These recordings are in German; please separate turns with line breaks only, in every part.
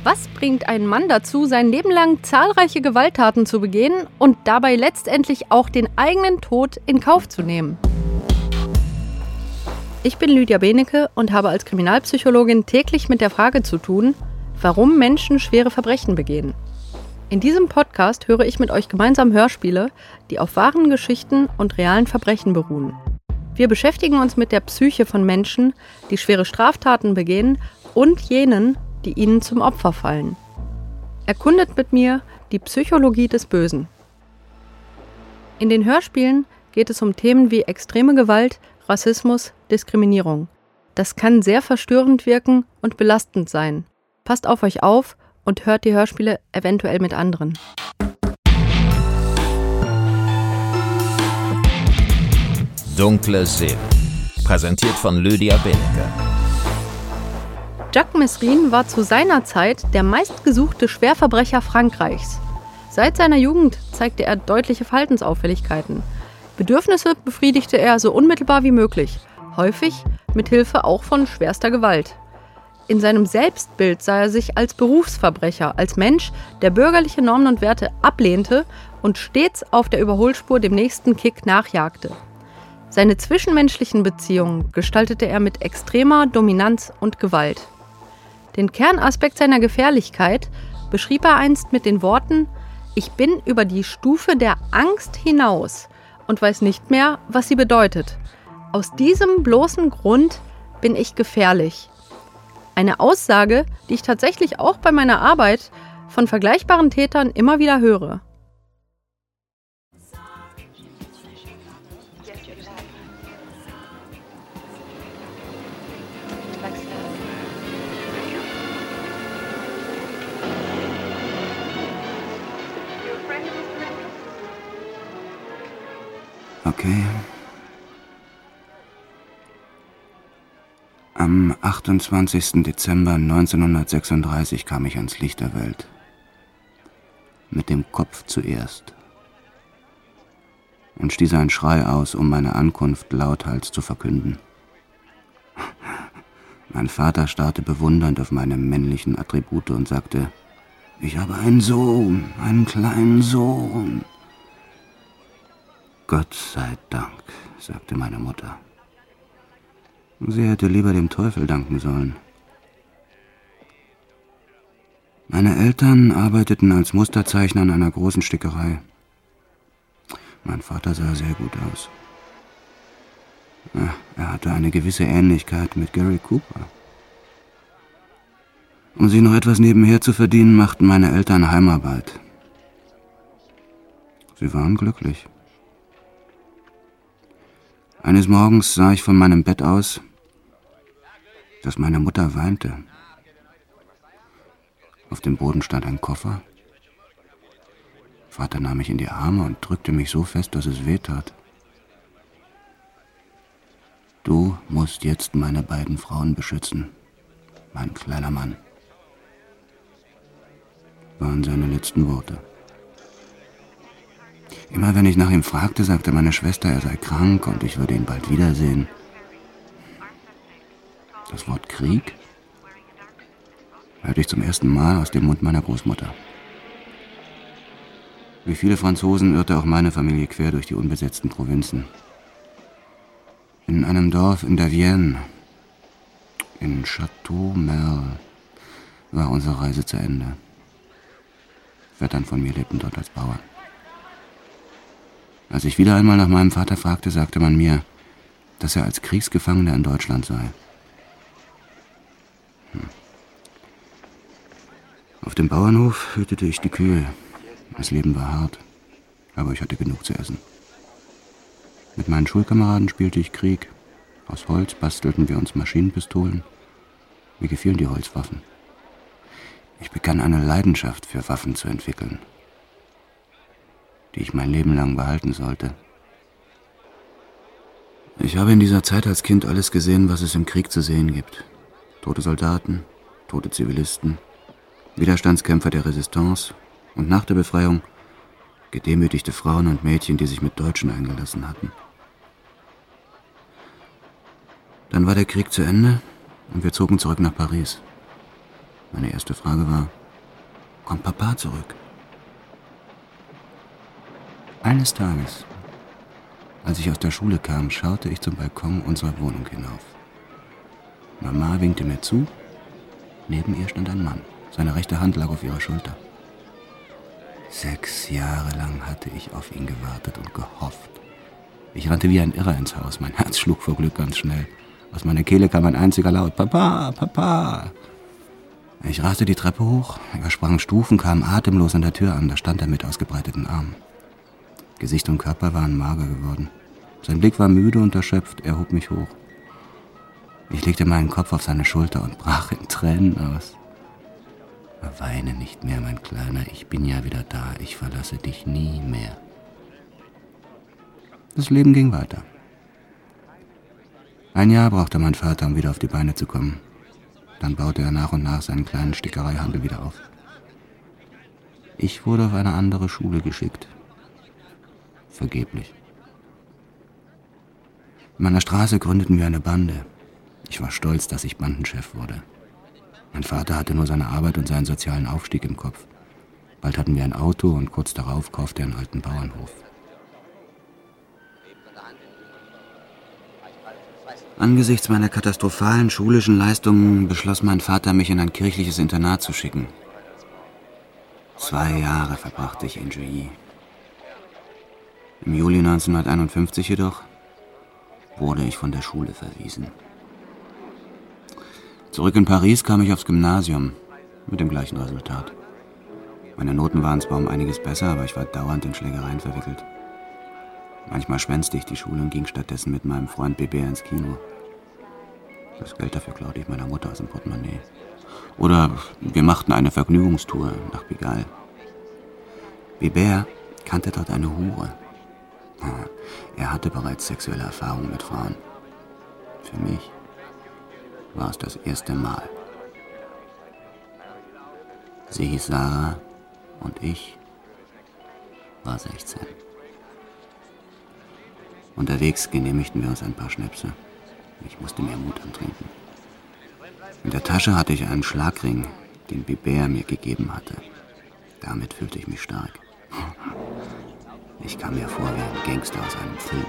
Was bringt einen Mann dazu, sein Leben lang zahlreiche Gewalttaten zu begehen und dabei letztendlich auch den eigenen Tod in Kauf zu nehmen? Ich bin Lydia Benecke und habe als Kriminalpsychologin täglich mit der Frage zu tun, warum Menschen schwere Verbrechen begehen. In diesem Podcast höre ich mit euch gemeinsam Hörspiele, die auf wahren Geschichten und realen Verbrechen beruhen. Wir beschäftigen uns mit der Psyche von Menschen, die schwere Straftaten begehen und jenen, die ihnen zum Opfer fallen. Erkundet mit mir die Psychologie des Bösen. In den Hörspielen geht es um Themen wie extreme Gewalt, Rassismus, Diskriminierung. Das kann sehr verstörend wirken und belastend sein. Passt auf euch auf und hört die Hörspiele eventuell mit anderen.
Dunkle Seelen. Präsentiert von Lydia Benecke.
Jacques Mesrine war zu seiner Zeit der meistgesuchte Schwerverbrecher Frankreichs. Seit seiner Jugend zeigte er deutliche Verhaltensauffälligkeiten. Bedürfnisse befriedigte er so unmittelbar wie möglich, häufig mit Hilfe auch von schwerster Gewalt. In seinem Selbstbild sah er sich als Berufsverbrecher, als Mensch, der bürgerliche Normen und Werte ablehnte und stets auf der Überholspur dem nächsten Kick nachjagte. Seine zwischenmenschlichen Beziehungen gestaltete er mit extremer Dominanz und Gewalt. Den Kernaspekt seiner Gefährlichkeit beschrieb er einst mit den Worten: „Ich bin über die Stufe der Angst hinaus und weiß nicht mehr, was sie bedeutet. Aus diesem bloßen Grund bin ich gefährlich." Eine Aussage, die ich tatsächlich auch bei meiner Arbeit von vergleichbaren Tätern immer wieder höre.
Okay. Am 28. Dezember 1936 kam ich ans Licht der Welt. Mit dem Kopf zuerst. Und stieß einen Schrei aus, um meine Ankunft lauthals zu verkünden. Mein Vater starrte bewundernd auf meine männlichen Attribute und sagte: „Ich habe einen Sohn, einen kleinen Sohn." „Gott sei Dank", sagte meine Mutter. Sie hätte lieber dem Teufel danken sollen. Meine Eltern arbeiteten als Musterzeichner an einer großen Stickerei. Mein Vater sah sehr gut aus. Er hatte eine gewisse Ähnlichkeit mit Gary Cooper. Um sich noch etwas nebenher zu verdienen, machten meine Eltern Heimarbeit. Sie waren glücklich. Eines Morgens sah ich von meinem Bett aus, dass meine Mutter weinte. Auf dem Boden stand ein Koffer. Vater nahm mich in die Arme und drückte mich so fest, dass es weh tat. „Du musst jetzt meine beiden Frauen beschützen, mein kleiner Mann", waren seine letzten Worte. Immer wenn ich nach ihm fragte, sagte meine Schwester, er sei krank und ich würde ihn bald wiedersehen. Das Wort Krieg hörte ich zum ersten Mal aus dem Mund meiner Großmutter. Wie viele Franzosen irrte auch meine Familie quer durch die unbesetzten Provinzen. In einem Dorf in der Vienne, in Château-Merle, war unsere Reise zu Ende. Vettern von mir lebten dort als Bauern. Als ich wieder einmal nach meinem Vater fragte, sagte man mir, dass er als Kriegsgefangener in Deutschland sei. Auf dem Bauernhof hütete ich die Kühe. Das Leben war hart, aber ich hatte genug zu essen. Mit meinen Schulkameraden spielte ich Krieg. Aus Holz bastelten wir uns Maschinenpistolen. Mir gefielen die Holzwaffen. Ich begann eine Leidenschaft für Waffen zu entwickeln, die ich mein Leben lang behalten sollte. Ich habe in dieser Zeit als Kind alles gesehen, was es im Krieg zu sehen gibt. Tote Soldaten, tote Zivilisten, Widerstandskämpfer der Resistance und nach der Befreiung gedemütigte Frauen und Mädchen, die sich mit Deutschen eingelassen hatten. Dann war der Krieg zu Ende und wir zogen zurück nach Paris. Meine erste Frage war, kommt Papa zurück? Eines Tages, als ich aus der Schule kam, schaute ich zum Balkon unserer Wohnung hinauf. Mama winkte mir zu, neben ihr stand ein Mann. Seine rechte Hand lag auf ihrer Schulter. 6 Jahre lang hatte ich auf ihn gewartet und gehofft. Ich rannte wie ein Irrer ins Haus, mein Herz schlug vor Glück ganz schnell. Aus meiner Kehle kam ein einziger Laut, Papa, Papa. Ich raste die Treppe hoch, übersprang Stufen, kam atemlos an der Tür an, da stand er mit ausgebreiteten Armen. Gesicht und Körper waren mager geworden. Sein Blick war müde und erschöpft, er hob mich hoch. Ich legte meinen Kopf auf seine Schulter und brach in Tränen aus. Weine nicht mehr, mein Kleiner, ich bin ja wieder da, ich verlasse dich nie mehr. Das Leben ging weiter. 1 Jahr brauchte mein Vater, um wieder auf die Beine zu kommen. Dann baute er nach und nach seinen kleinen Stickereihandel wieder auf. Ich wurde auf eine andere Schule geschickt. Vergeblich. In meiner Straße gründeten wir eine Bande. Ich war stolz, dass ich Bandenchef wurde. Mein Vater hatte nur seine Arbeit und seinen sozialen Aufstieg im Kopf. Bald hatten wir ein Auto und kurz darauf kaufte er einen alten Bauernhof. Angesichts meiner katastrophalen schulischen Leistungen beschloss mein Vater, mich in ein kirchliches Internat zu schicken. 2 Jahre verbrachte ich in Juilly. Im Juli 1951 jedoch wurde ich von der Schule verwiesen. Zurück in Paris kam ich aufs Gymnasium, mit dem gleichen Resultat. Meine Noten waren zwar um einiges besser, aber ich war dauernd in Schlägereien verwickelt. Manchmal schwänzte ich die Schule und ging stattdessen mit meinem Freund Bébert ins Kino. Das Geld dafür klaute ich meiner Mutter aus dem Portemonnaie. Oder wir machten eine Vergnügungstour nach Pigalle. Bébert kannte dort eine Hure. Er hatte bereits sexuelle Erfahrungen mit Frauen. Für mich war es das erste Mal. Sie hieß Sarah und ich war 16. Unterwegs genehmigten wir uns ein paar Schnäpse. Ich musste mir Mut antrinken. In der Tasche hatte ich einen Schlagring, den Bébert mir gegeben hatte. Damit fühlte ich mich stark. Ich kam mir vor wie ein Gangster aus einem Film.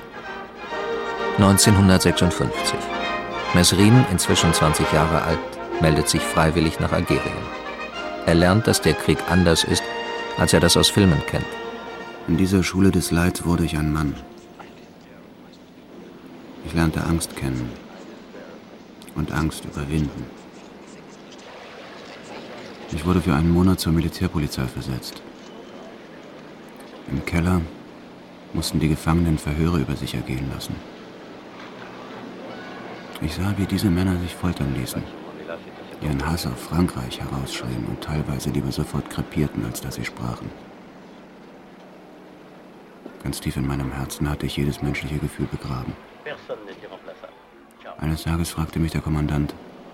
1956. Mesrin, inzwischen 20 Jahre alt, meldet sich freiwillig nach Algerien. Er lernt, dass der Krieg anders ist, als er das aus Filmen kennt.
In dieser Schule des Leids wurde ich ein Mann. Ich lernte Angst kennen und Angst überwinden. Ich wurde für einen Monat zur Militärpolizei versetzt. Im Keller mussten die Gefangenen Verhöre über sich ergehen lassen. Ich sah, wie diese Männer sich foltern ließen, ihren Hass auf Frankreich herausschrien und teilweise lieber sofort krepierten, als dass sie sprachen. Ganz tief in meinem Herzen hatte ich jedes menschliche Gefühl begraben. Eines Tages fragte mich der Kommandant: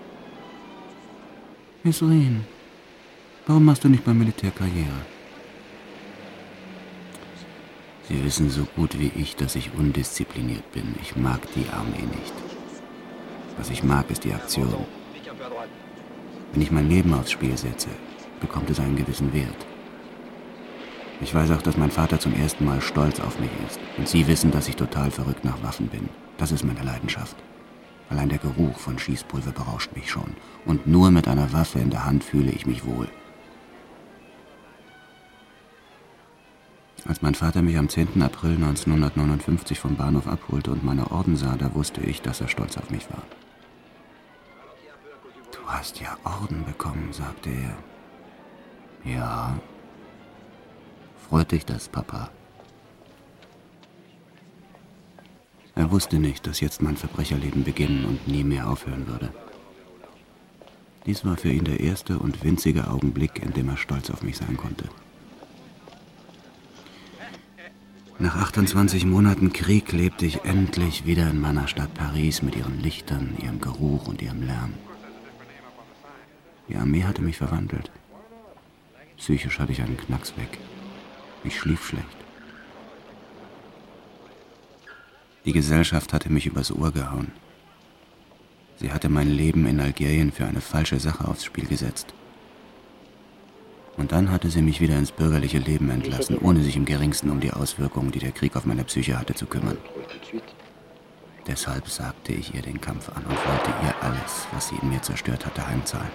Mesrin, warum machst du nicht beim Militär Karriere? Sie wissen so gut wie ich, dass ich undiszipliniert bin. Ich mag die Armee nicht. Was ich mag, ist die Aktion. Wenn ich mein Leben aufs Spiel setze, bekommt es einen gewissen Wert. Ich weiß auch, dass mein Vater zum ersten Mal stolz auf mich ist. Und Sie wissen, dass ich total verrückt nach Waffen bin. Das ist meine Leidenschaft. Allein der Geruch von Schießpulver berauscht mich schon. Und nur mit einer Waffe in der Hand fühle ich mich wohl. Als mein Vater mich am 10. April 1959 vom Bahnhof abholte und meine Orden sah, da wusste ich, dass er stolz auf mich war. Du hast ja Orden bekommen, sagte er. Ja. Freut dich das, Papa? Er wusste nicht, dass jetzt mein Verbrecherleben beginnen und nie mehr aufhören würde. Dies war für ihn der erste und winzige Augenblick, in dem er stolz auf mich sein konnte. Nach 28 Monaten Krieg lebte ich endlich wieder in meiner Stadt Paris mit ihren Lichtern, ihrem Geruch und ihrem Lärm. Die Armee hatte mich verwandelt. Psychisch hatte ich einen Knacks weg. Ich schlief schlecht. Die Gesellschaft hatte mich übers Ohr gehauen. Sie hatte mein Leben in Algerien für eine falsche Sache aufs Spiel gesetzt. Und dann hatte sie mich wieder ins bürgerliche Leben entlassen, ohne sich im geringsten um die Auswirkungen, die der Krieg auf meine Psyche hatte, zu kümmern. Deshalb sagte ich ihr den Kampf an und wollte ihr alles, was sie in mir zerstört hatte, heimzahlen.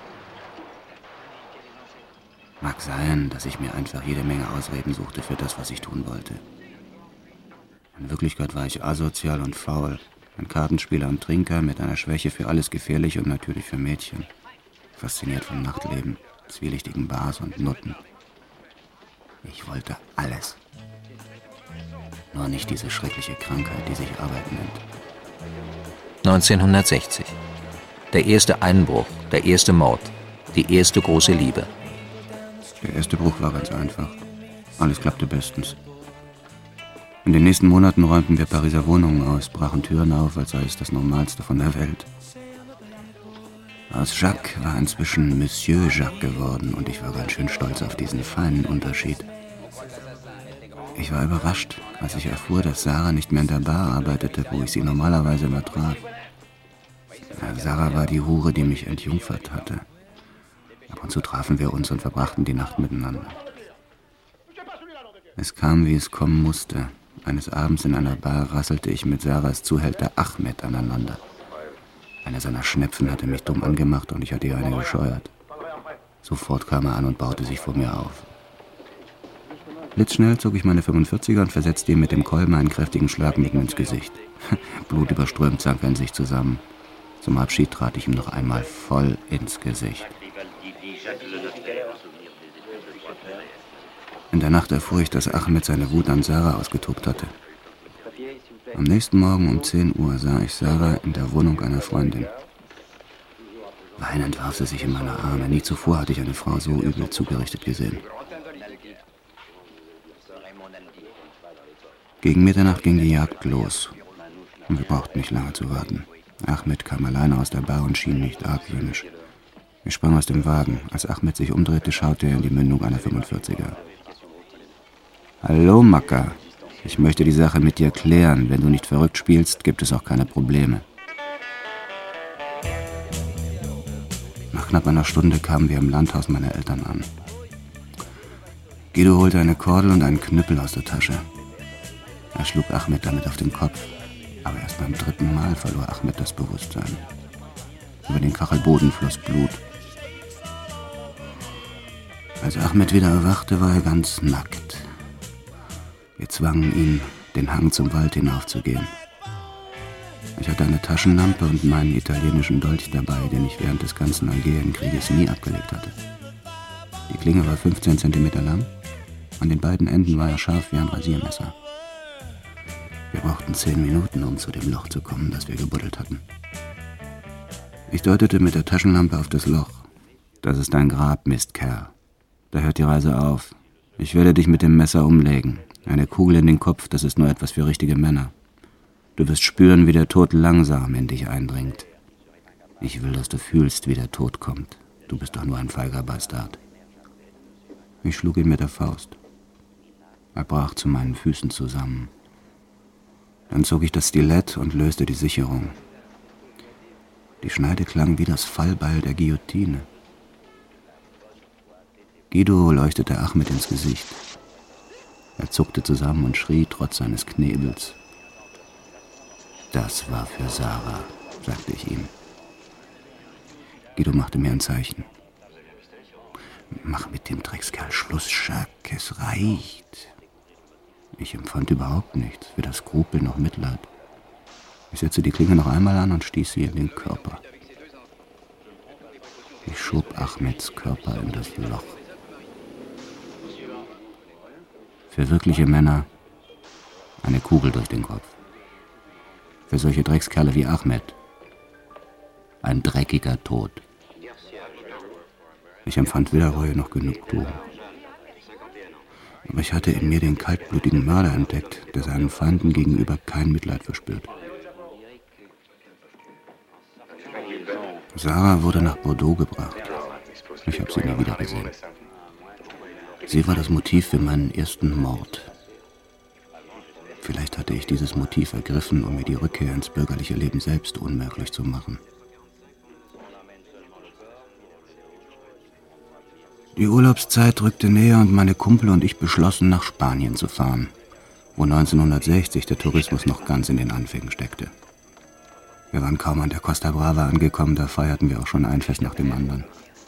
Mag sein, dass ich mir einfach jede Menge Ausreden suchte für das, was ich tun wollte. In Wirklichkeit war ich asozial und faul, ein Kartenspieler und Trinker mit einer Schwäche für alles Gefährliche und natürlich für Mädchen. Fasziniert vom Nachtleben, zwielichtigen Bars und Nutten. Ich wollte alles. Nur nicht diese schreckliche Krankheit, die sich Arbeit nennt.
1960. Der erste Einbruch, der erste Mord, die erste große Liebe.
Der erste Bruch war ganz einfach. Alles klappte bestens. In den nächsten Monaten räumten wir Pariser Wohnungen aus, brachen Türen auf, als sei es das Normalste von der Welt. Aus Jacques war inzwischen Monsieur Jacques geworden und ich war ganz schön stolz auf diesen feinen Unterschied. Ich war überrascht, als ich erfuhr, dass Sarah nicht mehr in der Bar arbeitete, wo ich sie normalerweise immer traf. Sarah war die Hure, die mich entjungfert hatte. Ab und zu trafen wir uns und verbrachten die Nacht miteinander. Es kam, wie es kommen musste. Eines Abends in einer Bar rasselte ich mit Sarahs Zuhälter Ahmed aneinander. Einer seiner Schnepfen hatte mich dumm angemacht und ich hatte ihr eine gescheuert. Sofort kam er an und baute sich vor mir auf. Blitzschnell zog ich meine 45er und versetzte ihm mit dem Kolben einen kräftigen Schlag mitten ins Gesicht. Blutüberströmt sank er in sich zusammen. Zum Abschied trat ich ihm noch einmal voll ins Gesicht. In der Nacht erfuhr ich, dass Ahmed seine Wut an Sarah ausgetobt hatte. Am nächsten Morgen um 10 Uhr sah ich Sarah in der Wohnung einer Freundin. Weinend warf sie sich in meine Arme. Nie zuvor hatte ich eine Frau so übel zugerichtet gesehen. Gegen Mitternacht ging die Jagd los. Und wir brauchten nicht lange zu warten. Ahmed kam alleine aus der Bar und schien nicht argwöhnisch. Ich sprang aus dem Wagen. Als Ahmed sich umdrehte, schaute er in die Mündung einer 45er. »Hallo, Macker. Ich möchte die Sache mit dir klären. Wenn du nicht verrückt spielst, gibt es auch keine Probleme.« Nach knapp einer Stunde kamen wir im Landhaus meiner Eltern an. Guido holte eine Kordel und einen Knüppel aus der Tasche. Er schlug Ahmed damit auf den Kopf. Aber erst beim 3. Mal verlor Ahmed das Bewusstsein. Über den Kachelboden floss Blut. Als Ahmed wieder erwachte, war er ganz nackt. Wir zwangen ihn, den Hang zum Wald hinaufzugehen. Ich hatte eine Taschenlampe und meinen italienischen Dolch dabei, den ich während des ganzen Algerienkrieges nie abgelegt hatte. Die Klinge war 15 cm lang, an den beiden Enden war er scharf wie ein Rasiermesser. Wir brauchten 10 Minuten, um zu dem Loch zu kommen, das wir gebuddelt hatten. Ich deutete mit der Taschenlampe auf das Loch. »Das ist dein Grab, Mistkerl. Da hört die Reise auf. Ich werde dich mit dem Messer umlegen. Eine Kugel in den Kopf, das ist nur etwas für richtige Männer. Du wirst spüren, wie der Tod langsam in dich eindringt. Ich will, dass du fühlst, wie der Tod kommt. Du bist doch nur ein feiger Bastard.« Ich schlug ihn mit der Faust. Er brach zu meinen Füßen zusammen. Dann zog ich das Stilett und löste die Sicherung. Die Schneide klang wie das Fallbeil der Guillotine. Guido leuchtete Ahmed ins Gesicht. Er zuckte zusammen und schrie trotz seines Knebels. »Das war für Sarah«, sagte ich ihm. Guido machte mir ein Zeichen. »Mach mit dem Dreckskerl Schluss, Jacques, es reicht.« Ich empfand überhaupt nichts, weder Skrupel noch Mitleid. Ich setzte die Klinge noch einmal an und stieß sie in den Körper. Ich schob Ahmeds Körper in das Loch. Für wirkliche Männer eine Kugel durch den Kopf. Für solche Dreckskerle wie Ahmed ein dreckiger Tod. Ich empfand weder Reue noch Genugtuung. Aber ich hatte in mir den kaltblütigen Mörder entdeckt, der seinen Feinden gegenüber kein Mitleid verspürt. Sarah wurde nach Bordeaux gebracht. Ich habe sie nie wieder gesehen. Sie war das Motiv für meinen ersten Mord. Vielleicht hatte ich dieses Motiv ergriffen, um mir die Rückkehr ins bürgerliche Leben selbst unmöglich zu machen. Die Urlaubszeit rückte näher und meine Kumpel und ich beschlossen, nach Spanien zu fahren, wo 1960 der Tourismus noch ganz in den Anfängen steckte. Wir waren kaum an der Costa Brava angekommen, da feierten wir auch schon ein Fest nach dem anderen.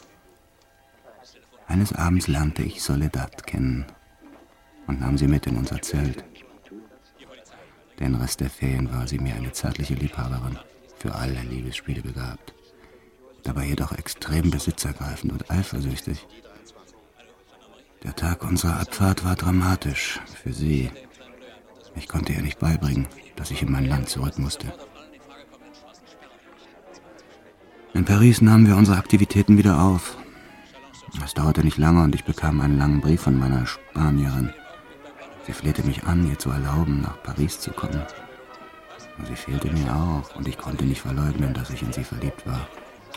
Eines Abends lernte ich Soledad kennen und nahm sie mit in unser Zelt. Den Rest der Ferien war sie mir eine zärtliche Liebhaberin, für alle Liebesspiele begabt, dabei jedoch extrem besitzergreifend und eifersüchtig. Der Tag unserer Abfahrt war dramatisch für sie. Ich konnte ihr nicht beibringen, dass ich in mein Land zurück musste. In Paris nahmen wir unsere Aktivitäten wieder auf. Es dauerte nicht lange und ich bekam einen langen Brief von meiner Spanierin. Sie flehte mich an, ihr zu erlauben, nach Paris zu kommen. Sie fehlte mir auch und ich konnte nicht verleugnen, dass ich in sie verliebt war.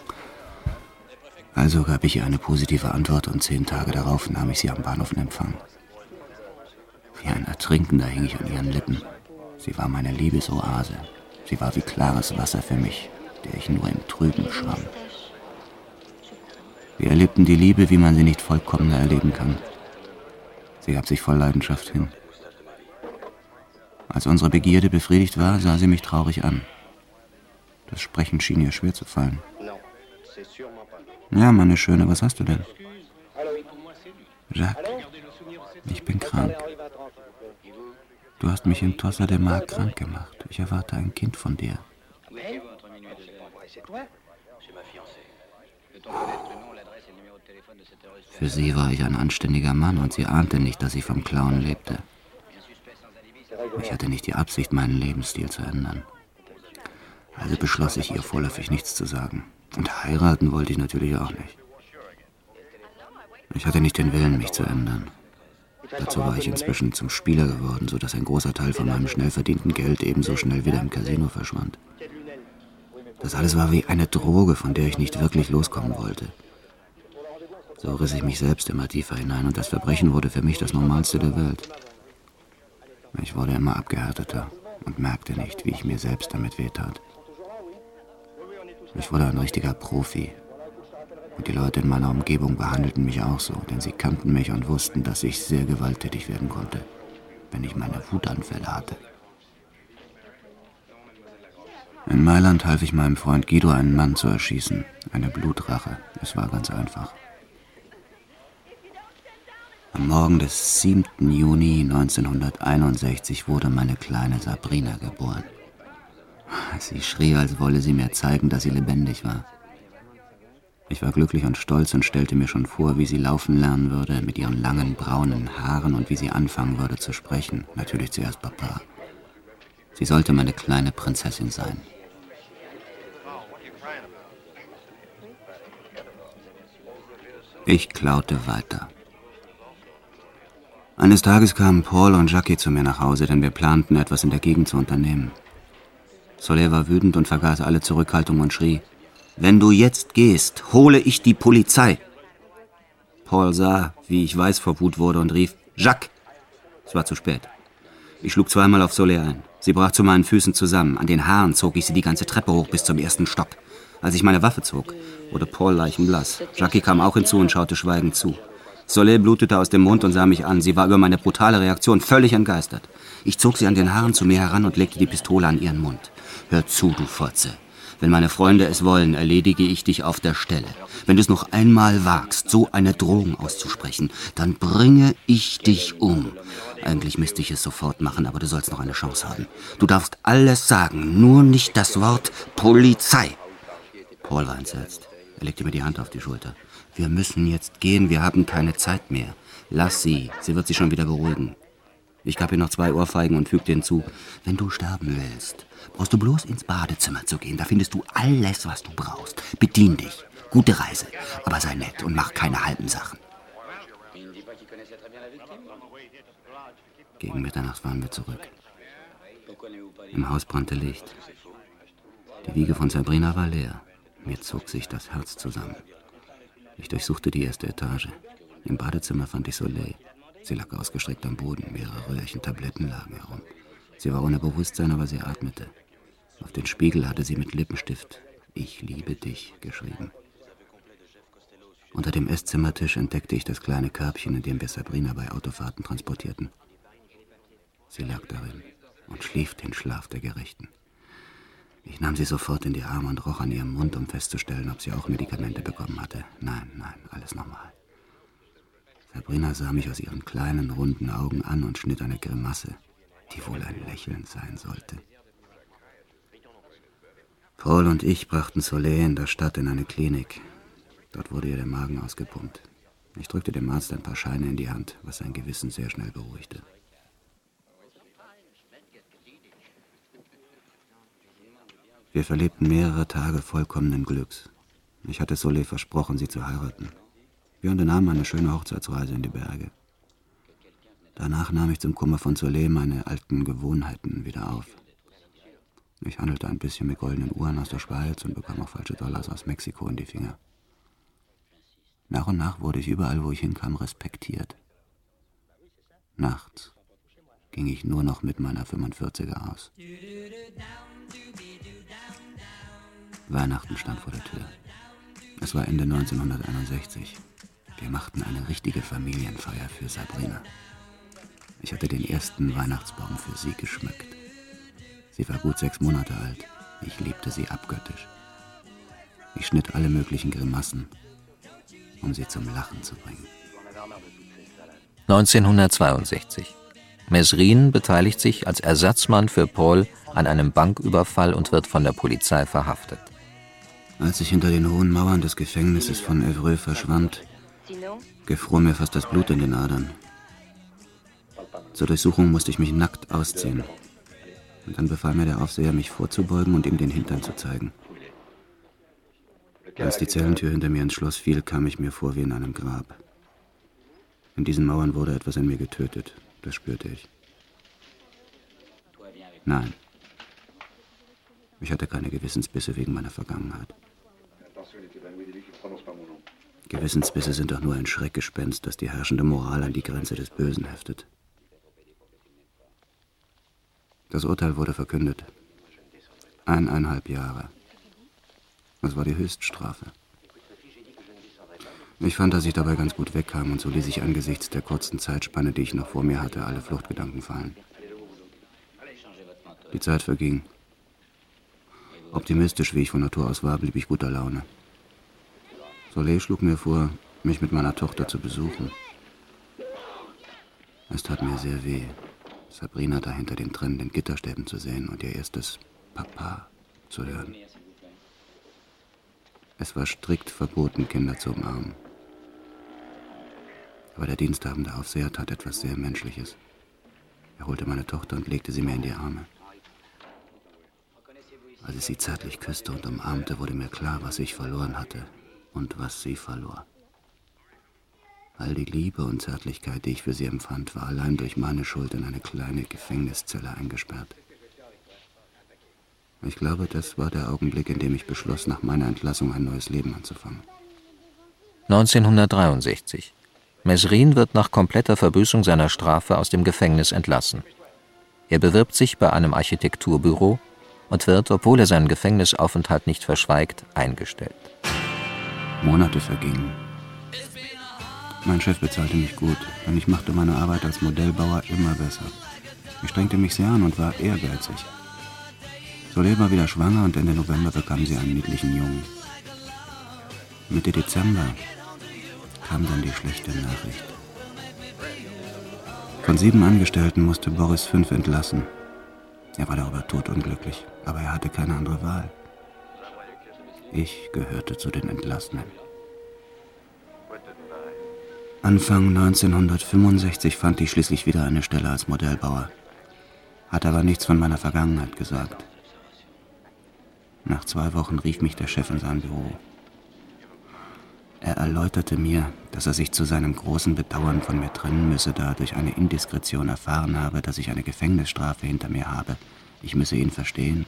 Also gab ich ihr eine positive Antwort und 10 Tage darauf nahm ich sie am Bahnhof in Empfang. Wie ein Ertrinkender hing ich an ihren Lippen. Sie war meine Liebesoase. Sie war wie klares Wasser für mich, der ich nur im Trüben schwamm. Wir erlebten die Liebe, wie man sie nicht vollkommener erleben kann. Sie gab sich voll Leidenschaft hin. Als unsere Begierde befriedigt war, sah sie mich traurig an. Das Sprechen schien ihr schwer zu fallen. Ja, meine Schöne, was hast du denn? Jacques, ich bin krank. Du hast mich in Tossa de Mar krank gemacht. Ich erwarte ein Kind von dir. Für sie war ich ein anständiger Mann und sie ahnte nicht, dass ich vom Klauen lebte. Ich hatte nicht die Absicht, meinen Lebensstil zu ändern. Also beschloss ich, ihr vorläufig nichts zu sagen. Und heiraten wollte ich natürlich auch nicht. Ich hatte nicht den Willen, mich zu ändern. Dazu war ich inzwischen zum Spieler geworden, sodass ein großer Teil von meinem schnell verdienten Geld ebenso schnell wieder im Casino verschwand. Das alles war wie eine Droge, von der ich nicht wirklich loskommen wollte. So riss ich mich selbst immer tiefer hinein und das Verbrechen wurde für mich das Normalste der Welt. Ich wurde immer abgehärteter und merkte nicht, wie ich mir selbst damit wehtat. Ich wurde ein richtiger Profi. Und die Leute in meiner Umgebung behandelten mich auch so, denn sie kannten mich und wussten, dass ich sehr gewalttätig werden konnte, wenn ich meine Wutanfälle hatte. In Mailand half ich meinem Freund Guido, einen Mann zu erschießen. Eine Blutrache. Es war ganz einfach. Am Morgen des 7. Juni 1961 wurde meine kleine Sabrina geboren. Sie schrie, als wolle sie mir zeigen, dass sie lebendig war. Ich war glücklich und stolz und stellte mir schon vor, wie sie laufen lernen würde, mit ihren langen braunen Haaren und wie sie anfangen würde zu sprechen. Natürlich zuerst Papa. Sie sollte meine kleine Prinzessin sein. Ich klaute weiter. Eines Tages kamen Paul und Jackie zu mir nach Hause, denn wir planten, etwas in der Gegend zu unternehmen. Soleil war wütend und vergaß alle Zurückhaltung und schrie: »Wenn du jetzt gehst, hole ich die Polizei!« Paul sah, wie ich weiß vor Wut wurde und rief: »Jacques!« Es war zu spät. Ich schlug zweimal auf Soleil ein. Sie brach zu meinen Füßen zusammen. An den Haaren zog ich sie die ganze Treppe hoch bis zum 1. Stock. Als ich meine Waffe zog, wurde Paul leichenblass. Jackie kam auch hinzu und schaute schweigend zu. Soleil blutete aus dem Mund und sah mich an. Sie war über meine brutale Reaktion völlig entgeistert. Ich zog sie an den Haaren zu mir heran und legte die Pistole an ihren Mund. »Hör zu, du Fotze. Wenn meine Freunde es wollen, erledige ich dich auf der Stelle. Wenn du es noch einmal wagst, so eine Drohung auszusprechen, dann bringe ich dich um. Eigentlich müsste ich es sofort machen, aber du sollst noch eine Chance haben. Du darfst alles sagen, nur nicht das Wort Polizei.« Paul war entsetzt. Er legte mir die Hand auf die Schulter. »Wir müssen jetzt gehen, wir haben keine Zeit mehr. Lass sie wird sich schon wieder beruhigen.« Ich gab ihr noch 2 Ohrfeigen und fügte hinzu: »Wenn du sterben willst, brauchst du bloß ins Badezimmer zu gehen. Da findest du alles, was du brauchst. Bedien dich. Gute Reise. Aber sei nett und mach keine halben Sachen.« Gegen Mitternacht waren wir zurück. Im Haus brannte Licht. Die Wiege von Sabrina war leer. Mir zog sich das Herz zusammen. Ich durchsuchte die 1. Etage. Im Badezimmer fand ich Soleil. Sie lag ausgestreckt am Boden. Mehrere Röhrchen Tabletten lagen herum. Sie war ohne Bewusstsein, aber sie atmete. Auf den Spiegel hatte sie mit Lippenstift »Ich liebe dich« geschrieben. Unter dem Esszimmertisch entdeckte ich das kleine Körbchen, in dem wir Sabrina bei Autofahrten transportierten. Sie lag darin und schlief den Schlaf der Gerechten. Ich nahm sie sofort in die Arme und roch an ihrem Mund, um festzustellen, ob sie auch Medikamente bekommen hatte. Nein, alles normal. Sabrina sah mich aus ihren kleinen, runden Augen an und schnitt eine Grimasse, die wohl ein Lächeln sein sollte. Paul und ich brachten Soleil in der Stadt in eine Klinik. Dort wurde ihr der Magen ausgepumpt. Ich drückte dem Arzt ein paar Scheine in die Hand, was sein Gewissen sehr schnell beruhigte. Wir verlebten mehrere Tage vollkommenen Glücks. Ich hatte Soleil versprochen, sie zu heiraten. Wir unternahmen eine schöne Hochzeitsreise in die Berge. Danach nahm ich zum Kummer von Soleil meine alten Gewohnheiten wieder auf. Ich handelte ein bisschen mit goldenen Uhren aus der Schweiz und bekam auch falsche Dollars aus Mexiko in die Finger. Nach und nach wurde ich überall, wo ich hinkam, respektiert. Nachts ging ich nur noch mit meiner 45er aus. Weihnachten stand vor der Tür. Es war Ende 1961. Wir machten eine richtige Familienfeier für Sabrina. Ich hatte den ersten Weihnachtsbaum für sie geschmückt. Sie war gut 6 Monate alt. Ich liebte sie abgöttisch. Ich schnitt alle möglichen Grimassen, um sie zum Lachen zu bringen.
1962. Mesrin beteiligt sich als Ersatzmann für Paul an einem Banküberfall und wird von der Polizei verhaftet.
Als ich hinter den hohen Mauern des Gefängnisses von Évreux verschwand, gefror mir fast das Blut in den Adern. Zur Durchsuchung musste ich mich nackt ausziehen. Und dann befahl mir der Aufseher, mich vorzubeugen und ihm den Hintern zu zeigen. Als die Zellentür hinter mir ins Schloss fiel, kam ich mir vor wie in einem Grab. In diesen Mauern wurde etwas in mir getötet, das spürte ich. Nein, ich hatte keine Gewissensbisse wegen meiner Vergangenheit. Gewissensbisse sind doch nur ein Schreckgespenst, das die herrschende Moral an die Grenze des Bösen heftet. Das Urteil wurde verkündet. 1,5 Jahre. Das war die Höchststrafe. Ich fand, dass ich dabei ganz gut wegkam und so ließ ich angesichts der kurzen Zeitspanne, die ich noch vor mir hatte, alle Fluchtgedanken fallen. Die Zeit verging. Optimistisch, wie ich von Natur aus war, blieb ich guter Laune. Soleil schlug mir vor, mich mit meiner Tochter zu besuchen. Es tat mir sehr weh, Sabrina da hinter den trennenden Gitterstäben zu sehen und ihr erstes Papa zu hören. Es war strikt verboten, Kinder zu umarmen. Aber der diensthabende Aufseher tat etwas sehr Menschliches. Er holte meine Tochter und legte sie mir in die Arme. Als ich sie zärtlich küsste und umarmte, wurde mir klar, was ich verloren hatte und was sie verlor. All die Liebe und Zärtlichkeit, die ich für sie empfand, war allein durch meine Schuld in eine kleine Gefängniszelle eingesperrt. Ich glaube, das war der Augenblick, in dem ich beschloss, nach meiner Entlassung ein neues Leben anzufangen.
1963. Mesrin wird nach kompletter Verbüßung seiner Strafe aus dem Gefängnis entlassen. Er bewirbt sich bei einem Architekturbüro und wird, obwohl er seinen Gefängnisaufenthalt nicht verschweigt, eingestellt.
Monate vergingen. Mein Chef bezahlte mich gut, denn ich machte meine Arbeit als Modellbauer immer besser. Ich strengte mich sehr an und war ehrgeizig. Soleil war wieder schwanger und Ende November bekam sie einen niedlichen Jungen. Mitte Dezember kam dann die schlechte Nachricht. Von 7 Angestellten musste Boris 5 entlassen. Er war darüber todunglücklich, aber er hatte keine andere Wahl. Ich gehörte zu den Entlassenen. Anfang 1965 fand ich schließlich wieder eine Stelle als Modellbauer, hatte aber nichts von meiner Vergangenheit gesagt. Nach 2 Wochen rief mich der Chef in sein Büro. Er erläuterte mir, dass er sich zu seinem großen Bedauern von mir trennen müsse, da er durch eine Indiskretion erfahren habe, dass ich eine Gefängnisstrafe hinter mir habe. Ich müsse ihn verstehen.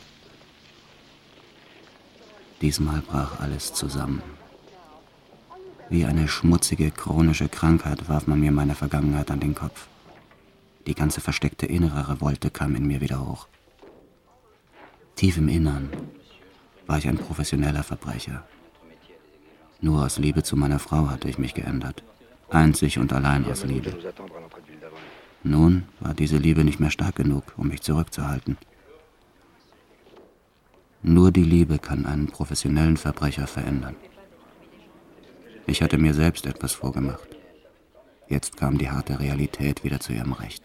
Diesmal brach alles zusammen. Wie eine schmutzige, chronische Krankheit warf man mir meine Vergangenheit an den Kopf. Die ganze versteckte innere Revolte kam in mir wieder hoch. Tief im Innern war ich ein professioneller Verbrecher. Nur aus Liebe zu meiner Frau hatte ich mich geändert. Einzig und allein aus Liebe. Nun war diese Liebe nicht mehr stark genug, um mich zurückzuhalten. Nur die Liebe kann einen professionellen Verbrecher verändern. Ich hatte mir selbst etwas vorgemacht. Jetzt kam die harte Realität wieder zu ihrem Recht.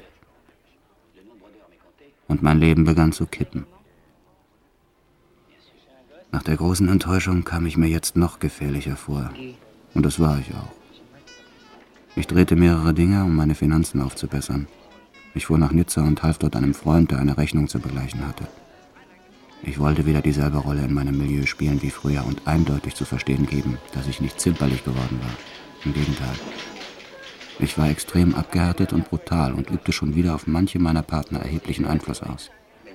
Und mein Leben begann zu kippen. Nach der großen Enttäuschung kam ich mir jetzt noch gefährlicher vor. Und das war ich auch. Ich drehte mehrere Dinge, um meine Finanzen aufzubessern. Ich fuhr nach Nizza und half dort einem Freund, der eine Rechnung zu begleichen hatte. Ich wollte wieder dieselbe Rolle in meinem Milieu spielen wie früher und eindeutig zu verstehen geben, dass ich nicht zimperlich geworden war. Im Gegenteil. Ich war extrem abgehärtet und brutal und übte schon wieder auf manche meiner Partner erheblichen Einfluss aus.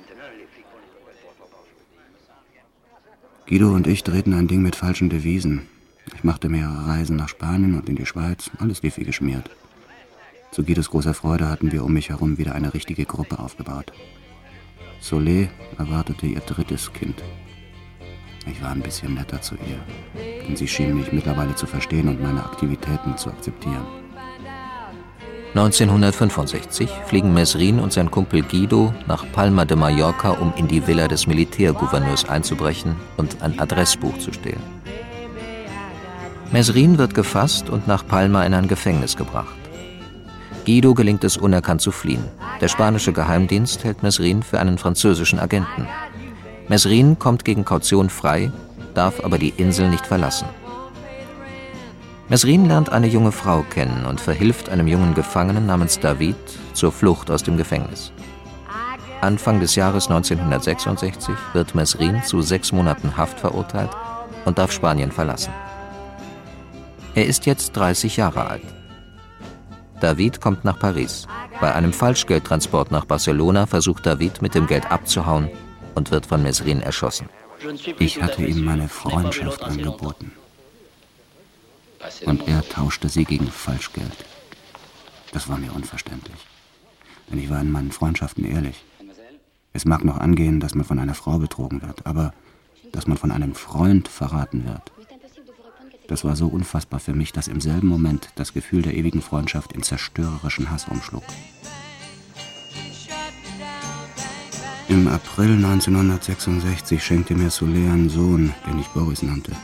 Guido und ich drehten ein Ding mit falschen Devisen. Ich machte mehrere Reisen nach Spanien und in die Schweiz. Alles lief wie geschmiert. Zu Guidos großer Freude hatten wir um mich herum wieder eine richtige Gruppe aufgebaut. Solé erwartete ihr 3. Kind. Ich war ein bisschen netter zu ihr, denn sie schien mich mittlerweile zu verstehen und meine Aktivitäten zu akzeptieren.
1965 fliegen Mesrin und sein Kumpel Guido nach Palma de Mallorca, um in die Villa des Militärgouverneurs einzubrechen und ein Adressbuch zu stehlen. Mesrin wird gefasst und nach Palma in ein Gefängnis gebracht. Guido gelingt es, unerkannt zu fliehen. Der spanische Geheimdienst hält Mesrin für einen französischen Agenten. Mesrin kommt gegen Kaution frei, darf aber die Insel nicht verlassen. Mesrin lernt eine junge Frau kennen und verhilft einem jungen Gefangenen namens David zur Flucht aus dem Gefängnis. Anfang des Jahres 1966 wird Mesrin zu 6 Monaten Haft verurteilt und darf Spanien verlassen. Er ist jetzt 30 Jahre alt. David kommt nach Paris. Bei einem Falschgeldtransport nach Barcelona versucht David, mit dem Geld abzuhauen und wird von Mesrin erschossen.
Ich hatte ihm meine Freundschaft angeboten. Und er tauschte sie gegen Falschgeld. Das war mir unverständlich. Denn ich war in meinen Freundschaften ehrlich. Es mag noch angehen, dass man von einer Frau betrogen wird, aber dass man von einem Freund verraten wird. Das war so unfassbar für mich, dass im selben Moment das Gefühl der ewigen Freundschaft in zerstörerischen Hass umschlug. Im April 1966 schenkte mir Solé einen Sohn, den ich Boris nannte.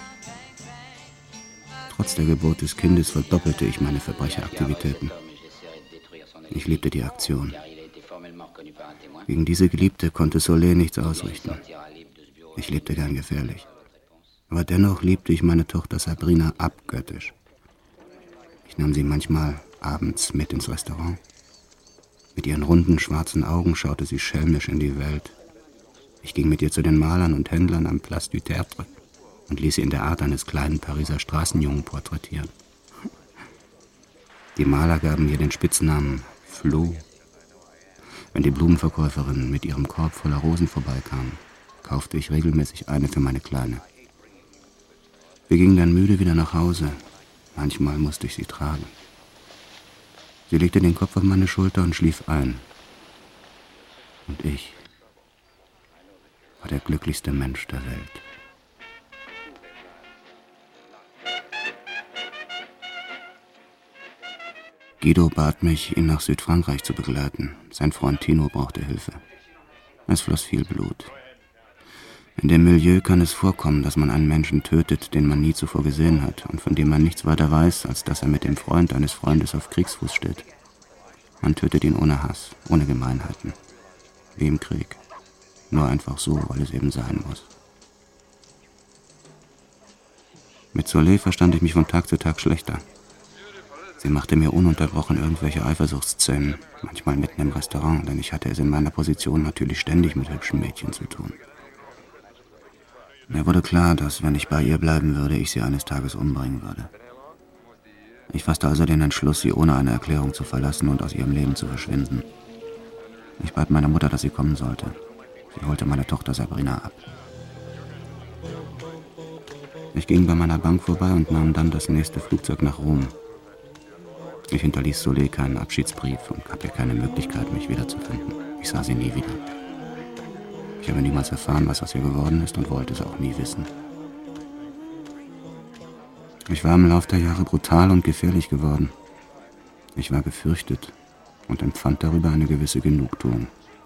Trotz der Geburt des Kindes verdoppelte ich meine Verbrecheraktivitäten. Ich liebte die Aktion. Gegen diese Geliebte konnte Solé nichts ausrichten. Ich lebte gern gefährlich. Aber dennoch liebte ich meine Tochter Sabrina abgöttisch. Ich nahm sie manchmal abends mit ins Restaurant. Mit ihren runden, schwarzen Augen schaute sie schelmisch in die Welt. Ich ging mit ihr zu den Malern und Händlern am Place du Tertre und ließ sie in der Art eines kleinen Pariser Straßenjungen porträtieren. Die Maler gaben ihr den Spitznamen Flo. Wenn die Blumenverkäuferin mit ihrem Korb voller Rosen vorbeikam, kaufte ich regelmäßig eine für meine Kleine. Wir gingen dann müde wieder nach Hause. Manchmal musste ich sie tragen. Sie legte den Kopf auf meine Schulter und schlief ein. Und ich war der glücklichste Mensch der Welt. Guido bat mich, ihn nach Südfrankreich zu begleiten. Sein Freund Tino brauchte Hilfe. Es floss viel Blut. In dem Milieu kann es vorkommen, dass man einen Menschen tötet, den man nie zuvor gesehen hat und von dem man nichts weiter weiß, als dass er mit dem Freund eines Freundes auf Kriegsfuß steht. Man tötet ihn ohne Hass, ohne Gemeinheiten. Wie im Krieg. Nur einfach so, weil es eben sein muss. Mit Solé verstand ich mich von Tag zu Tag schlechter. Sie machte mir ununterbrochen irgendwelche Eifersuchtsszenen, manchmal mitten im Restaurant, denn ich hatte es in meiner Position natürlich ständig mit hübschen Mädchen zu tun. Mir wurde klar, dass, wenn ich bei ihr bleiben würde, ich sie eines Tages umbringen würde. Ich fasste also den Entschluss, sie ohne eine Erklärung zu verlassen und aus ihrem Leben zu verschwinden. Ich bat meiner Mutter, dass sie kommen sollte. Sie holte meine Tochter Sabrina ab. Ich ging bei meiner Bank vorbei und nahm dann das nächste Flugzeug nach Rom. Ich hinterließ Solé keinen Abschiedsbrief und hatte keine Möglichkeit, mich wiederzufinden. Ich sah sie nie wieder. Ich habe niemals erfahren, was aus ihr geworden ist und wollte es auch nie wissen. Ich war im Lauf der Jahre brutal und gefährlich geworden. Ich war gefürchtet und empfand darüber eine gewisse Genugtuung.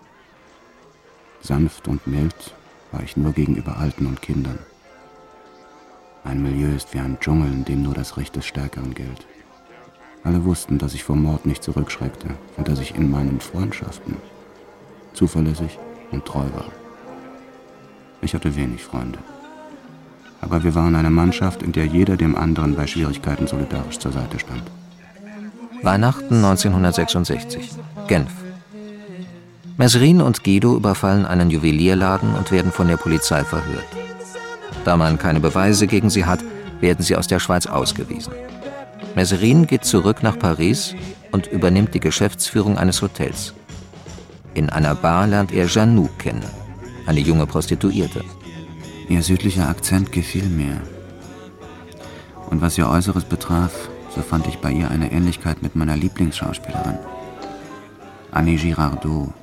Sanft und mild war ich nur gegenüber Alten und Kindern. Mein Milieu ist wie ein Dschungel, in dem nur das Recht des Stärkeren gilt. Alle wussten, dass ich vor Mord nicht zurückschreckte und dass ich in meinen Freundschaften zuverlässig und treu war. Ich hatte wenig Freunde. Aber wir waren eine Mannschaft, in der jeder dem anderen bei Schwierigkeiten solidarisch zur Seite stand.
Weihnachten 1966, Genf. Mesrin und Guido überfallen einen Juwelierladen und werden von der Polizei verhört. Da man keine Beweise gegen sie hat, werden sie aus der Schweiz ausgewiesen. Mesrin geht zurück nach Paris und übernimmt die Geschäftsführung eines Hotels. In einer Bar lernt er Janou kennen, eine junge Prostituierte.
Ihr südlicher Akzent gefiel mir. Und was ihr Äußeres betraf, so fand ich bei ihr eine Ähnlichkeit mit meiner Lieblingsschauspielerin, Annie Girardot.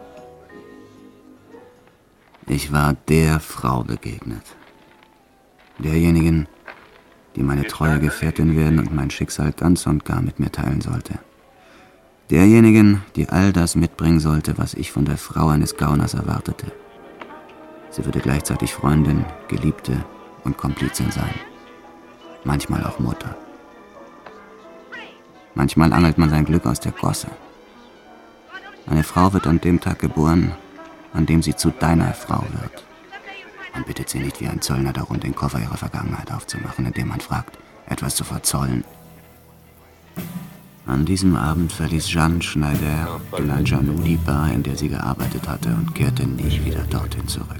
Ich war der Frau begegnet. Derjenigen, die meine treue Gefährtin werden und mein Schicksal ganz und gar mit mir teilen sollte. Derjenigen, die all das mitbringen sollte, was ich von der Frau eines Gauners erwartete. Sie würde gleichzeitig Freundin, Geliebte und Komplizin sein. Manchmal auch Mutter. Manchmal angelt man sein Glück aus der Gosse. Eine Frau wird an dem Tag geboren, an dem sie zu deiner Frau wird. Man bittet sie nicht wie ein Zöllner darum, den Koffer ihrer Vergangenheit aufzumachen, indem man fragt, etwas zu verzollen. An diesem Abend verließ Jeanne Schneider in ein Janou die Bar, in der sie gearbeitet hatte, und kehrte nie wieder dorthin zurück.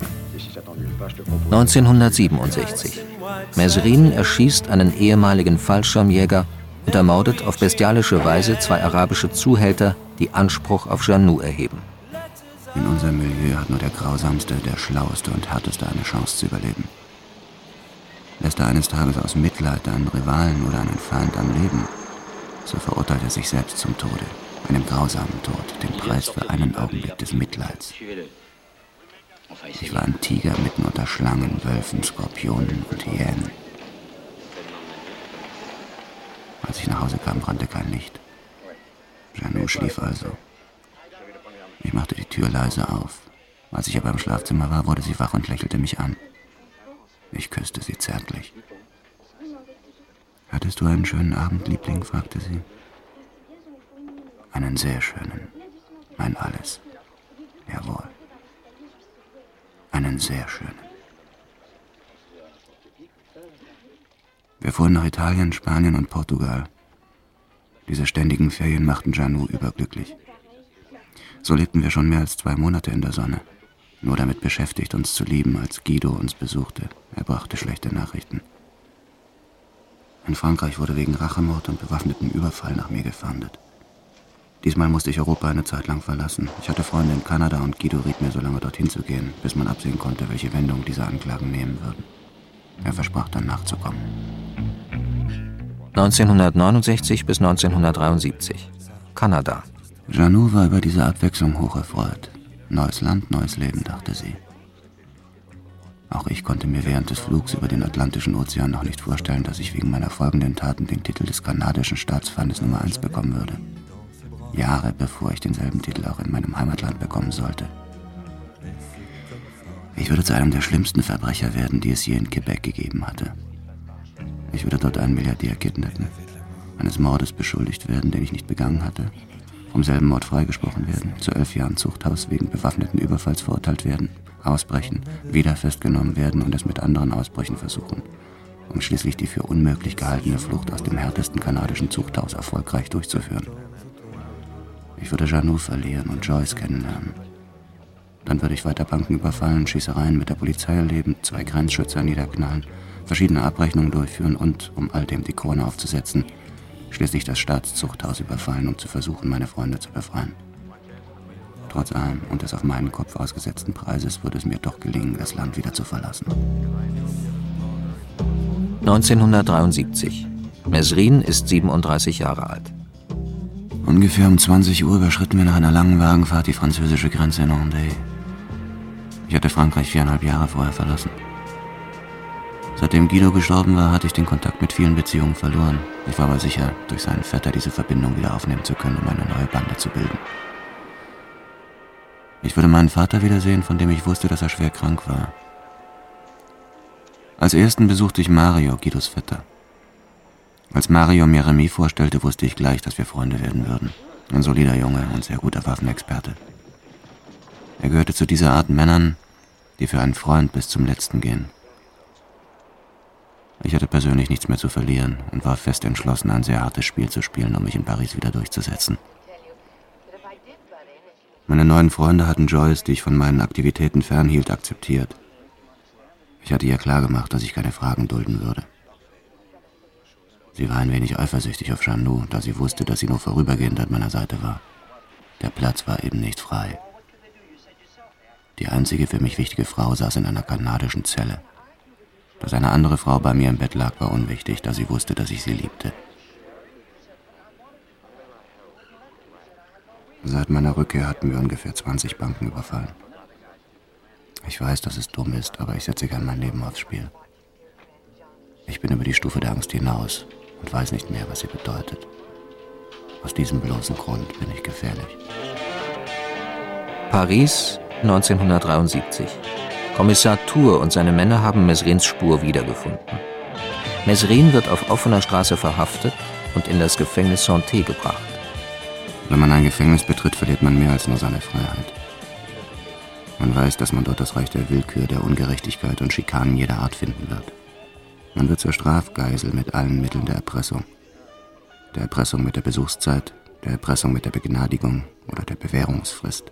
1967. Mesrin erschießt einen ehemaligen Fallschirmjäger und ermordet auf bestialische Weise 2 arabische Zuhälter, die Anspruch auf Janou erheben.
In unserem Milieu hat nur der Grausamste, der Schlaueste und Härteste eine Chance zu überleben. Lässt er eines Tages aus Mitleid einen Rivalen oder einen Feind am Leben, so verurteilt er sich selbst zum Tode, einem grausamen Tod, den Preis für einen Augenblick des Mitleids. Ich war ein Tiger mitten unter Schlangen, Wölfen, Skorpionen und Hyänen. Als ich nach Hause kam, brannte kein Licht. Janou schlief also. Ich machte die Tür leise auf. Als ich aber im Schlafzimmer war, wurde sie wach und lächelte mich an. Ich küsste sie zärtlich. »Hattest du einen schönen Abend, Liebling?« fragte sie. »Einen sehr schönen, mein Alles. Jawohl. Einen sehr schönen.« Wir fuhren nach Italien, Spanien und Portugal. Diese ständigen Ferien machten Janou überglücklich. So lebten wir schon mehr als 2 Monate in der Sonne. Nur damit beschäftigt, uns zu lieben, als Guido uns besuchte. Er brachte schlechte Nachrichten. In Frankreich wurde wegen Rachemord und bewaffnetem Überfall nach mir gefahndet. Diesmal musste ich Europa eine Zeit lang verlassen. Ich hatte Freunde in Kanada und Guido riet mir, so lange dorthin zu gehen, bis man absehen konnte, welche Wendung diese Anklagen nehmen würden. Er versprach dann nachzukommen.
1969 bis 1973. Kanada.
Janou war über diese Abwechslung hoch erfreut. Neues Land, neues Leben, dachte sie. Auch ich konnte mir während des Flugs über den Atlantischen Ozean noch nicht vorstellen, dass ich wegen meiner folgenden Taten den Titel des kanadischen Staatsfeindes Nummer 1 bekommen würde. Jahre bevor ich denselben Titel auch in meinem Heimatland bekommen sollte. Ich würde zu einem der schlimmsten Verbrecher werden, die es je in Quebec gegeben hatte. Ich würde dort einen Milliardär kidnappen, eines Mordes beschuldigt werden, den ich nicht begangen hatte, vom selben Mord freigesprochen werden, zu 11 Jahren Zuchthaus wegen bewaffneten Überfalls verurteilt werden, ausbrechen, wieder festgenommen werden und es mit anderen Ausbrüchen versuchen, um schließlich die für unmöglich gehaltene Flucht aus dem härtesten kanadischen Zuchthaus erfolgreich durchzuführen. Ich würde Janou verlieren und Joyce kennenlernen. Dann würde ich weiter Banken überfallen, Schießereien mit der Polizei erleben, 2 Grenzschützer niederknallen, verschiedene Abrechnungen durchführen und, um all dem die Krone aufzusetzen, schließlich das Staatszuchthaus überfallen, um zu versuchen, meine Freunde zu befreien. Trotz allem und des auf meinen Kopf ausgesetzten Preises würde es mir doch gelingen, das Land wieder zu verlassen.
1973. Mesrin ist 37 Jahre alt.
Ungefähr um 20 Uhr überschritten wir nach einer langen Wagenfahrt die französische Grenze in Vendée. Ich hatte Frankreich 4,5 Jahre vorher verlassen. Seitdem Guido gestorben war, hatte ich den Kontakt mit vielen Beziehungen verloren. Ich war aber sicher, durch seinen Vetter diese Verbindung wieder aufnehmen zu können, um eine neue Bande zu bilden. Ich würde meinen Vater wiedersehen, von dem ich wusste, dass er schwer krank war. Als ersten besuchte ich Mario, Guidos Vetter. Als Mario mir Remy vorstellte, wusste ich gleich, dass wir Freunde werden würden. Ein solider Junge und sehr guter Waffenexperte. Er gehörte zu dieser Art Männern, die für einen Freund bis zum Letzten gehen. Ich hatte persönlich nichts mehr zu verlieren und war fest entschlossen, ein sehr hartes Spiel zu spielen, um mich in Paris wieder durchzusetzen. Meine neuen Freunde hatten Joyce, die ich von meinen Aktivitäten fernhielt, akzeptiert. Ich hatte ihr klargemacht, dass ich keine Fragen dulden würde. Sie war ein wenig eifersüchtig auf Jeannot, da sie wusste, dass sie nur vorübergehend an meiner Seite war. Der Platz war eben nicht frei. Die einzige für mich wichtige Frau saß in einer kanadischen Zelle. Dass eine andere Frau bei mir im Bett lag, war unwichtig, da sie wusste, dass ich sie liebte. Seit meiner Rückkehr hatten wir ungefähr 20 Banken überfallen. Ich weiß, dass es dumm ist, aber ich setze gern mein Leben aufs Spiel. Ich bin über die Stufe der Angst hinaus und weiß nicht mehr, was sie bedeutet. Aus diesem bloßen Grund bin ich gefährlich.
Paris, 1973. Kommissar Tour und seine Männer haben Mesrins Spur wiedergefunden. Mesrin wird auf offener Straße verhaftet und in das Gefängnis Santé gebracht.
Wenn man ein Gefängnis betritt, verliert man mehr als nur seine Freiheit. Man weiß, dass man dort das Reich der Willkür, der Ungerechtigkeit und Schikanen jeder Art finden wird. Man wird zur Strafgeisel mit allen Mitteln der Erpressung. Der Erpressung mit der Besuchszeit, der Erpressung mit der Begnadigung oder der Bewährungsfrist.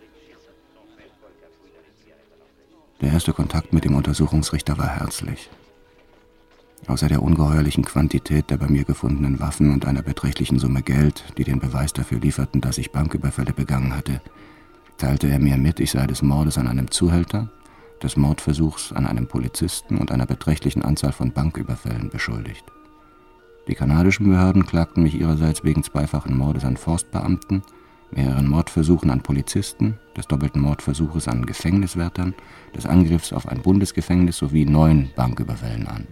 Der erste Kontakt mit dem Untersuchungsrichter war herzlich. Außer der ungeheuerlichen Quantität der bei mir gefundenen Waffen und einer beträchtlichen Summe Geld, die den Beweis dafür lieferten, dass ich Banküberfälle begangen hatte, teilte er mir mit, ich sei des Mordes an einem Zuhälter, des Mordversuchs an einem Polizisten und einer beträchtlichen Anzahl von Banküberfällen beschuldigt. Die kanadischen Behörden klagten mich ihrerseits wegen zweifachen Mordes an Forstbeamten, mehreren Mordversuchen an Polizisten, des doppelten Mordversuches an Gefängniswärtern, des Angriffs auf ein Bundesgefängnis sowie 9 Banküberfällen an.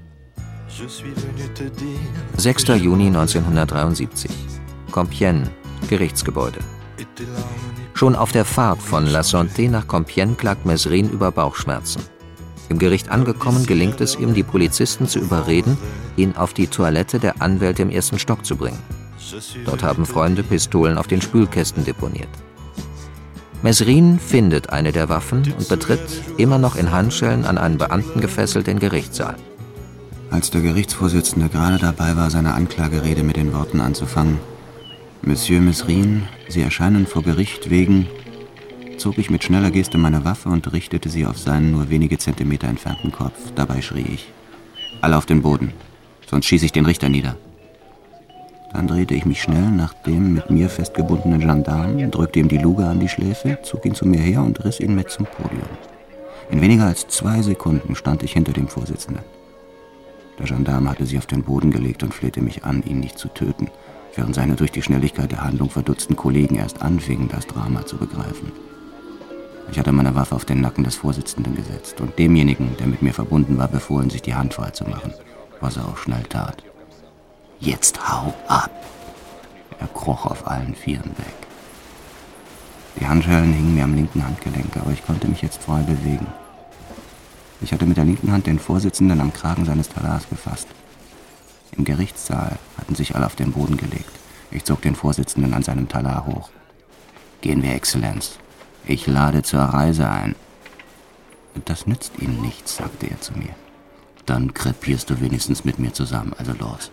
6. Juni 1973. Compiègne, Gerichtsgebäude. Schon auf der Fahrt von La Santé nach Compiègne klagt Mesrin über Bauchschmerzen. Im Gericht angekommen, gelingt es ihm, die Polizisten zu überreden, ihn auf die Toilette der Anwälte im 1. Stock zu bringen. Dort haben Freunde Pistolen auf den Spülkästen deponiert. Mesrin findet eine der Waffen und betritt, immer noch in Handschellen an einen Beamten gefesselt, den Gerichtssaal.
Als der Gerichtsvorsitzende gerade dabei war, seine Anklagerede mit den Worten anzufangen: Monsieur Mesrin, Sie erscheinen vor Gericht wegen, zog ich mit schneller Geste meine Waffe und richtete sie auf seinen nur wenige Zentimeter entfernten Kopf. Dabei schrie ich: Alle auf den Boden, sonst schieße ich den Richter nieder. Dann drehte ich mich schnell nach dem mit mir festgebundenen Gendarmen, drückte ihm die Luge an die Schläfe, zog ihn zu mir her und riss ihn mit zum Podium. In weniger als 2 Sekunden stand ich hinter dem Vorsitzenden. Der Gendarm hatte sie auf den Boden gelegt und flehte mich an, ihn nicht zu töten, während seine durch die Schnelligkeit der Handlung verdutzten Kollegen erst anfingen, das Drama zu begreifen. Ich hatte meine Waffe auf den Nacken des Vorsitzenden gesetzt und demjenigen, der mit mir verbunden war, befohlen, sich die Hand frei zu machen, was er auch schnell tat. »Jetzt hau ab!« Er kroch auf allen Vieren weg. Die Handschellen hingen mir am linken Handgelenk, aber ich konnte mich jetzt frei bewegen. Ich hatte mit der linken Hand den Vorsitzenden am Kragen seines Talars gefasst. Im Gerichtssaal hatten sich alle auf den Boden gelegt. Ich zog den Vorsitzenden an seinem Talar hoch. »Gehen wir, Exzellenz. Ich lade zur Reise ein.« »Das nützt Ihnen nichts«, sagte er zu mir. »Dann krepierst du wenigstens mit mir zusammen, also los.«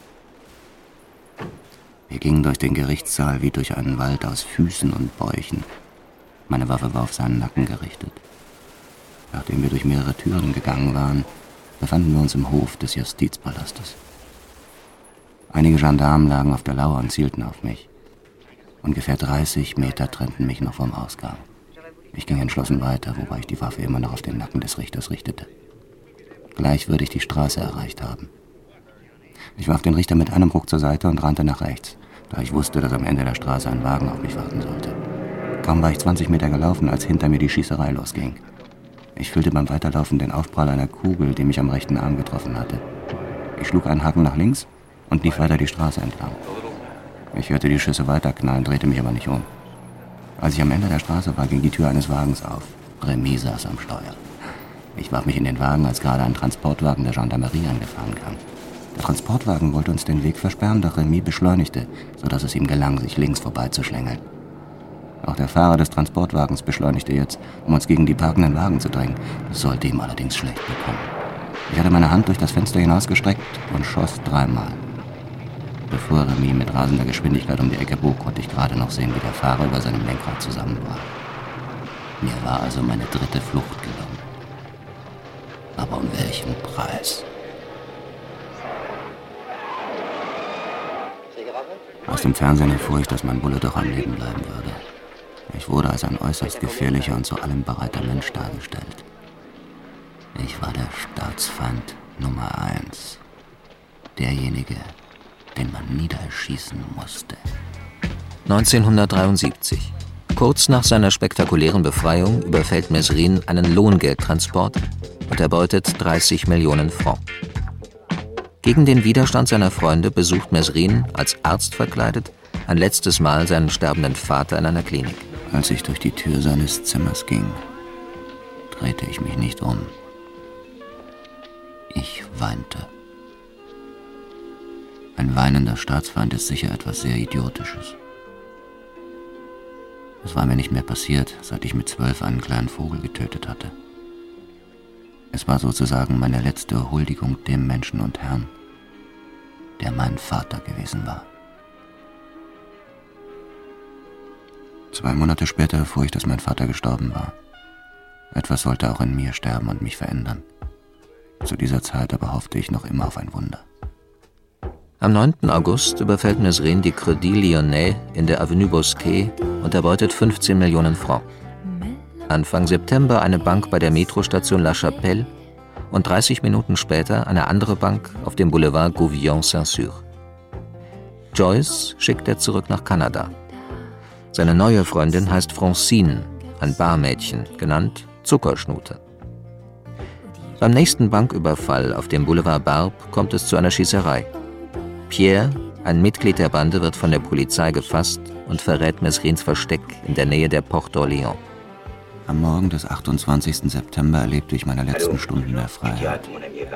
Wir gingen durch den Gerichtssaal wie durch einen Wald aus Füßen und Bäuchen. Meine Waffe war auf seinen Nacken gerichtet. Nachdem wir durch mehrere Türen gegangen waren, befanden wir uns im Hof des Justizpalastes. Einige Gendarmen lagen auf der Lauer und zielten auf mich. Ungefähr 30 Meter trennten mich noch vom Ausgang. Ich ging entschlossen weiter, wobei ich die Waffe immer noch auf den Nacken des Richters richtete. Gleich würde ich die Straße erreicht haben. Ich warf den Richter mit einem Ruck zur Seite und rannte nach rechts, da ich wusste, dass am Ende der Straße ein Wagen auf mich warten sollte. Kaum war ich 20 Meter gelaufen, als hinter mir die Schießerei losging. Ich fühlte beim Weiterlaufen den Aufprall einer Kugel, die mich am rechten Arm getroffen hatte. Ich schlug einen Haken nach links und lief weiter die Straße entlang. Ich hörte die Schüsse weiterknallen, drehte mich aber nicht um. Als ich am Ende der Straße war, ging die Tür eines Wagens auf. Remy saß am Steuer. Ich warf mich in den Wagen, als gerade ein Transportwagen der Gendarmerie angefahren kam. Der Transportwagen wollte uns den Weg versperren, doch Remy beschleunigte, sodass es ihm gelang, sich links vorbeizuschlängeln. Auch der Fahrer des Transportwagens beschleunigte jetzt, um uns gegen die parkenden Wagen zu drängen. Das sollte ihm allerdings schlecht bekommen. Ich hatte meine Hand durch das Fenster hinausgestreckt und schoss 3-mal. Bevor Remy mit rasender Geschwindigkeit um die Ecke bog, konnte ich gerade noch sehen, wie der Fahrer über seinem Lenkrad zusammenbrach. Mir war also meine 3. Flucht gelungen. Aber um welchen Preis? Aus dem Fernsehen erfuhr ich, dass mein Bulle doch am Leben bleiben würde. Ich wurde als ein äußerst gefährlicher und zu allem bereiter Mensch dargestellt. Ich war der Staatsfeind Nummer 1. Derjenige, den man niederschießen musste.
1973. Kurz nach seiner spektakulären Befreiung überfällt Mezrin einen Lohngeldtransport und erbeutet 30 Millionen Francs. Gegen den Widerstand seiner Freunde besucht Mezrin, als Arzt verkleidet, ein letztes Mal seinen sterbenden Vater in einer Klinik.
Als ich durch die Tür seines Zimmers ging, drehte ich mich nicht um. Ich weinte. Ein weinender Staatsfeind ist sicher etwas sehr Idiotisches. Es war mir nicht mehr passiert, seit ich mit 12 einen kleinen Vogel getötet hatte. Es war sozusagen meine letzte Huldigung dem Menschen und Herrn, der mein Vater gewesen war. 2 Monate später erfuhr ich, dass mein Vater gestorben war. Etwas sollte auch in mir sterben und mich verändern. Zu dieser Zeit aber hoffte ich noch immer auf ein Wunder.
Am 9. August überfällt Mezrin die Crédit Lyonnais in der Avenue Bosquet und erbeutet 15 Millionen Francs. Anfang September eine Bank bei der Metrostation La Chapelle und 30 Minuten später eine andere Bank auf dem Boulevard Gouvion-Saint-Cyr. Joyce schickt er zurück nach Kanada. Seine neue Freundin heißt Francine, ein Barmädchen, genannt Zuckerschnute. Beim nächsten Banküberfall auf dem Boulevard Barbe kommt es zu einer Schießerei. Pierre, ein Mitglied der Bande, wird von der Polizei gefasst und verrät Mezrins Versteck in der Nähe der Porte d'Orléans.
Am Morgen des 28. September erlebte ich meine letzten Stunden der Freiheit.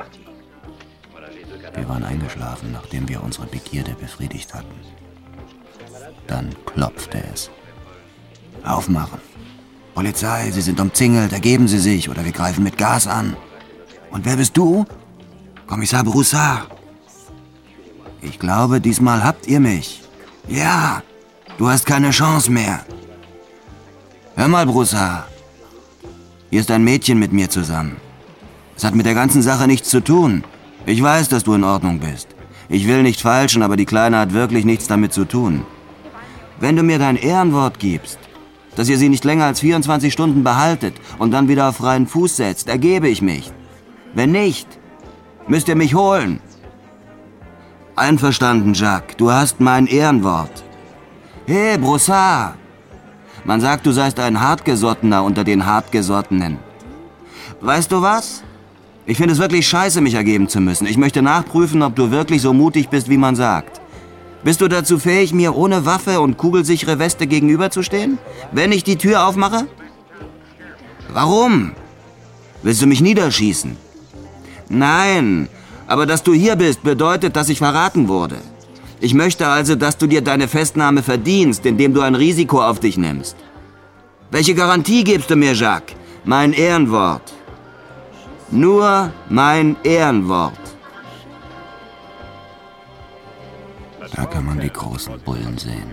Wir waren eingeschlafen, nachdem wir unsere Begierde befriedigt hatten. Dann klopfte es. Aufmachen! Polizei, Sie sind umzingelt, ergeben Sie sich oder wir greifen mit Gas an. Und wer bist du? Kommissar Broussard. Ich glaube, diesmal habt ihr mich. Ja, du hast keine Chance mehr. Hör mal, Broussard. Hier ist ein Mädchen mit mir zusammen. Es hat mit der ganzen Sache nichts zu tun. Ich weiß, dass du in Ordnung bist. Ich will nicht falschen, aber die Kleine hat wirklich nichts damit zu tun. Wenn du mir dein Ehrenwort gibst, dass ihr sie nicht länger als 24 Stunden behaltet und dann wieder auf freien Fuß setzt, ergebe ich mich. Wenn nicht, müsst ihr mich holen. Einverstanden, Jacques. Du hast mein Ehrenwort. Hey, Broussard. Man sagt, du seist ein Hartgesottener unter den Hartgesottenen. Weißt du was? Ich finde es wirklich scheiße, mich ergeben zu müssen. Ich möchte nachprüfen, ob du wirklich so mutig bist, wie man sagt. Bist du dazu fähig, mir ohne Waffe und kugelsichere Weste gegenüberzustehen, wenn ich die Tür aufmache? Warum? Willst du mich niederschießen? Nein, aber dass du hier bist, bedeutet, dass ich verraten wurde. Ich möchte also, dass du dir deine Festnahme verdienst, indem du ein Risiko auf dich nimmst. Welche Garantie gibst du mir, Jacques? Mein Ehrenwort. Nur mein Ehrenwort. Da kann man die großen Bullen sehen.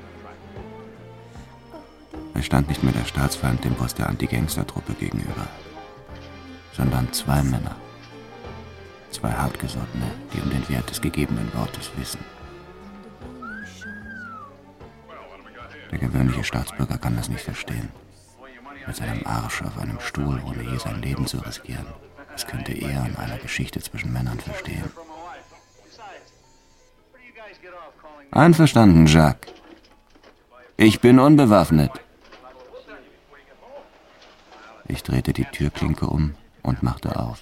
Es stand nicht mehr der Staatsfeind dem Boss der Anti-Gangster-Truppe gegenüber, sondern 2 Männer. 2 Hartgesottene, die um den Wert des gegebenen Wortes wissen. Der gewöhnliche Staatsbürger kann das nicht verstehen. Mit seinem Arsch auf einem Stuhl, ohne je sein Leben zu riskieren. Das könnte er an einer Geschichte zwischen Männern verstehen. Einverstanden, Jacques. Ich bin unbewaffnet. Ich drehte die Türklinke um und machte auf.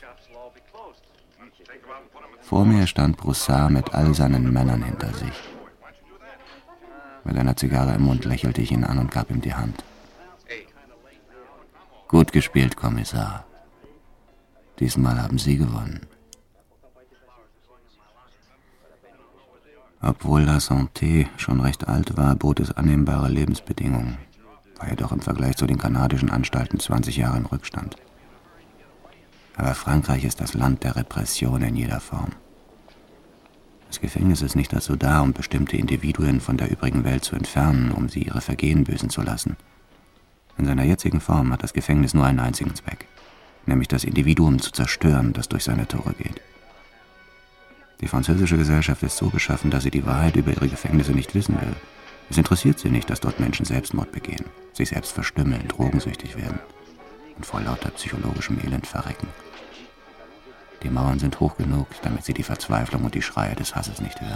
Vor mir stand Broussard mit all seinen Männern hinter sich. Mit einer Zigarre im Mund lächelte ich ihn an und gab ihm die Hand. Gut gespielt, Kommissar. Diesmal haben Sie gewonnen. Obwohl La Santé schon recht alt war, bot es annehmbare Lebensbedingungen, war jedoch im Vergleich zu den kanadischen Anstalten 20 Jahre im Rückstand. Aber Frankreich ist das Land der Repression in jeder Form. Das Gefängnis ist nicht dazu da, um bestimmte Individuen von der übrigen Welt zu entfernen, um sie ihre Vergehen büßen zu lassen. In seiner jetzigen Form hat das Gefängnis nur einen einzigen Zweck, nämlich das Individuum zu zerstören, das durch seine Tore geht. Die französische Gesellschaft ist so beschaffen, dass sie die Wahrheit über ihre Gefängnisse nicht wissen will. Es interessiert sie nicht, dass dort Menschen Selbstmord begehen, sich selbst verstümmeln, drogensüchtig werden und vor lauter psychologischem Elend verrecken. Die Mauern sind hoch genug, damit sie die Verzweiflung und die Schreie des Hasses nicht hören.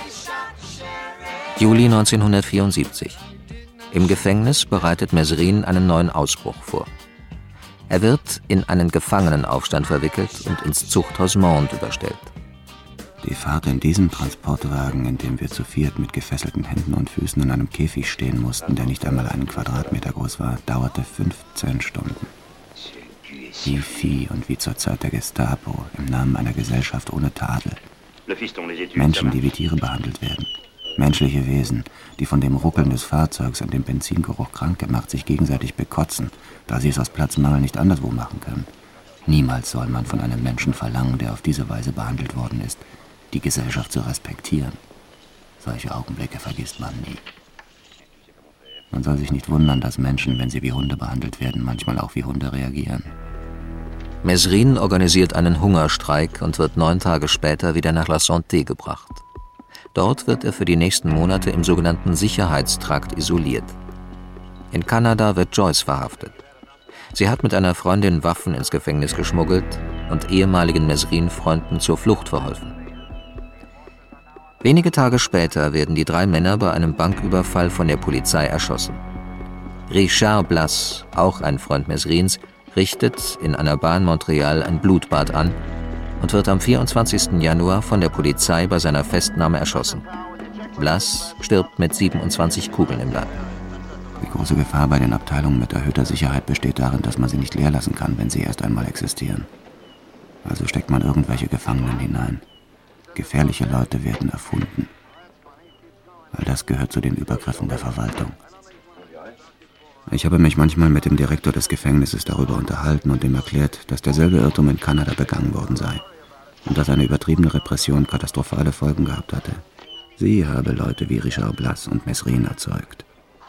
Juli 1974. Im Gefängnis bereitet Mezrin einen neuen Ausbruch vor. Er wird in einen Gefangenenaufstand verwickelt und ins Zuchthaus Monde überstellt.
Die Fahrt in diesem Transportwagen, in dem wir zu viert mit gefesselten Händen und Füßen in einem Käfig stehen mussten, der nicht einmal einen Quadratmeter groß war, dauerte 15 Stunden. Wie Vieh und wie zur Zeit der Gestapo, im Namen einer Gesellschaft ohne Tadel. Menschen, die wie Tiere behandelt werden. Menschliche Wesen, die von dem Ruckeln des Fahrzeugs und dem Benzingeruch krank gemacht sich gegenseitig bekotzen, da sie es aus Platzmangel nicht anderswo machen können. Niemals soll man von einem Menschen verlangen, der auf diese Weise behandelt worden ist, die Gesellschaft zu respektieren. Solche Augenblicke vergisst man nie. Man soll sich nicht wundern, dass Menschen, wenn sie wie Hunde behandelt werden, manchmal auch wie Hunde reagieren.
Mezrin organisiert einen Hungerstreik und wird 9 Tage später wieder nach La Santé gebracht. Dort wird er für die nächsten Monate im sogenannten Sicherheitstrakt isoliert. In Kanada wird Joyce verhaftet. Sie hat mit einer Freundin Waffen ins Gefängnis geschmuggelt und ehemaligen Mezrin-Freunden zur Flucht verholfen. Wenige Tage später werden die 3 Männer bei einem Banküberfall von der Polizei erschossen. Richard Blas, auch ein Freund Mezrins, richtet in einer Bar in Montreal ein Blutbad an und wird am 24. Januar von der Polizei bei seiner Festnahme erschossen. Blas stirbt mit 27 Kugeln im Leib.
Die große Gefahr bei den Abteilungen mit erhöhter Sicherheit besteht darin, dass man sie nicht leer lassen kann, wenn sie erst einmal existieren. Also steckt man irgendwelche Gefangenen hinein. Gefährliche Leute werden erfunden. All das gehört zu den Übergriffen der Verwaltung. Ich habe mich manchmal mit dem Direktor des Gefängnisses darüber unterhalten und ihm erklärt, dass derselbe Irrtum in Kanada begangen worden sei und dass eine übertriebene Repression katastrophale Folgen gehabt hatte. Sie habe Leute wie Richard Blas und Mezrin erzeugt.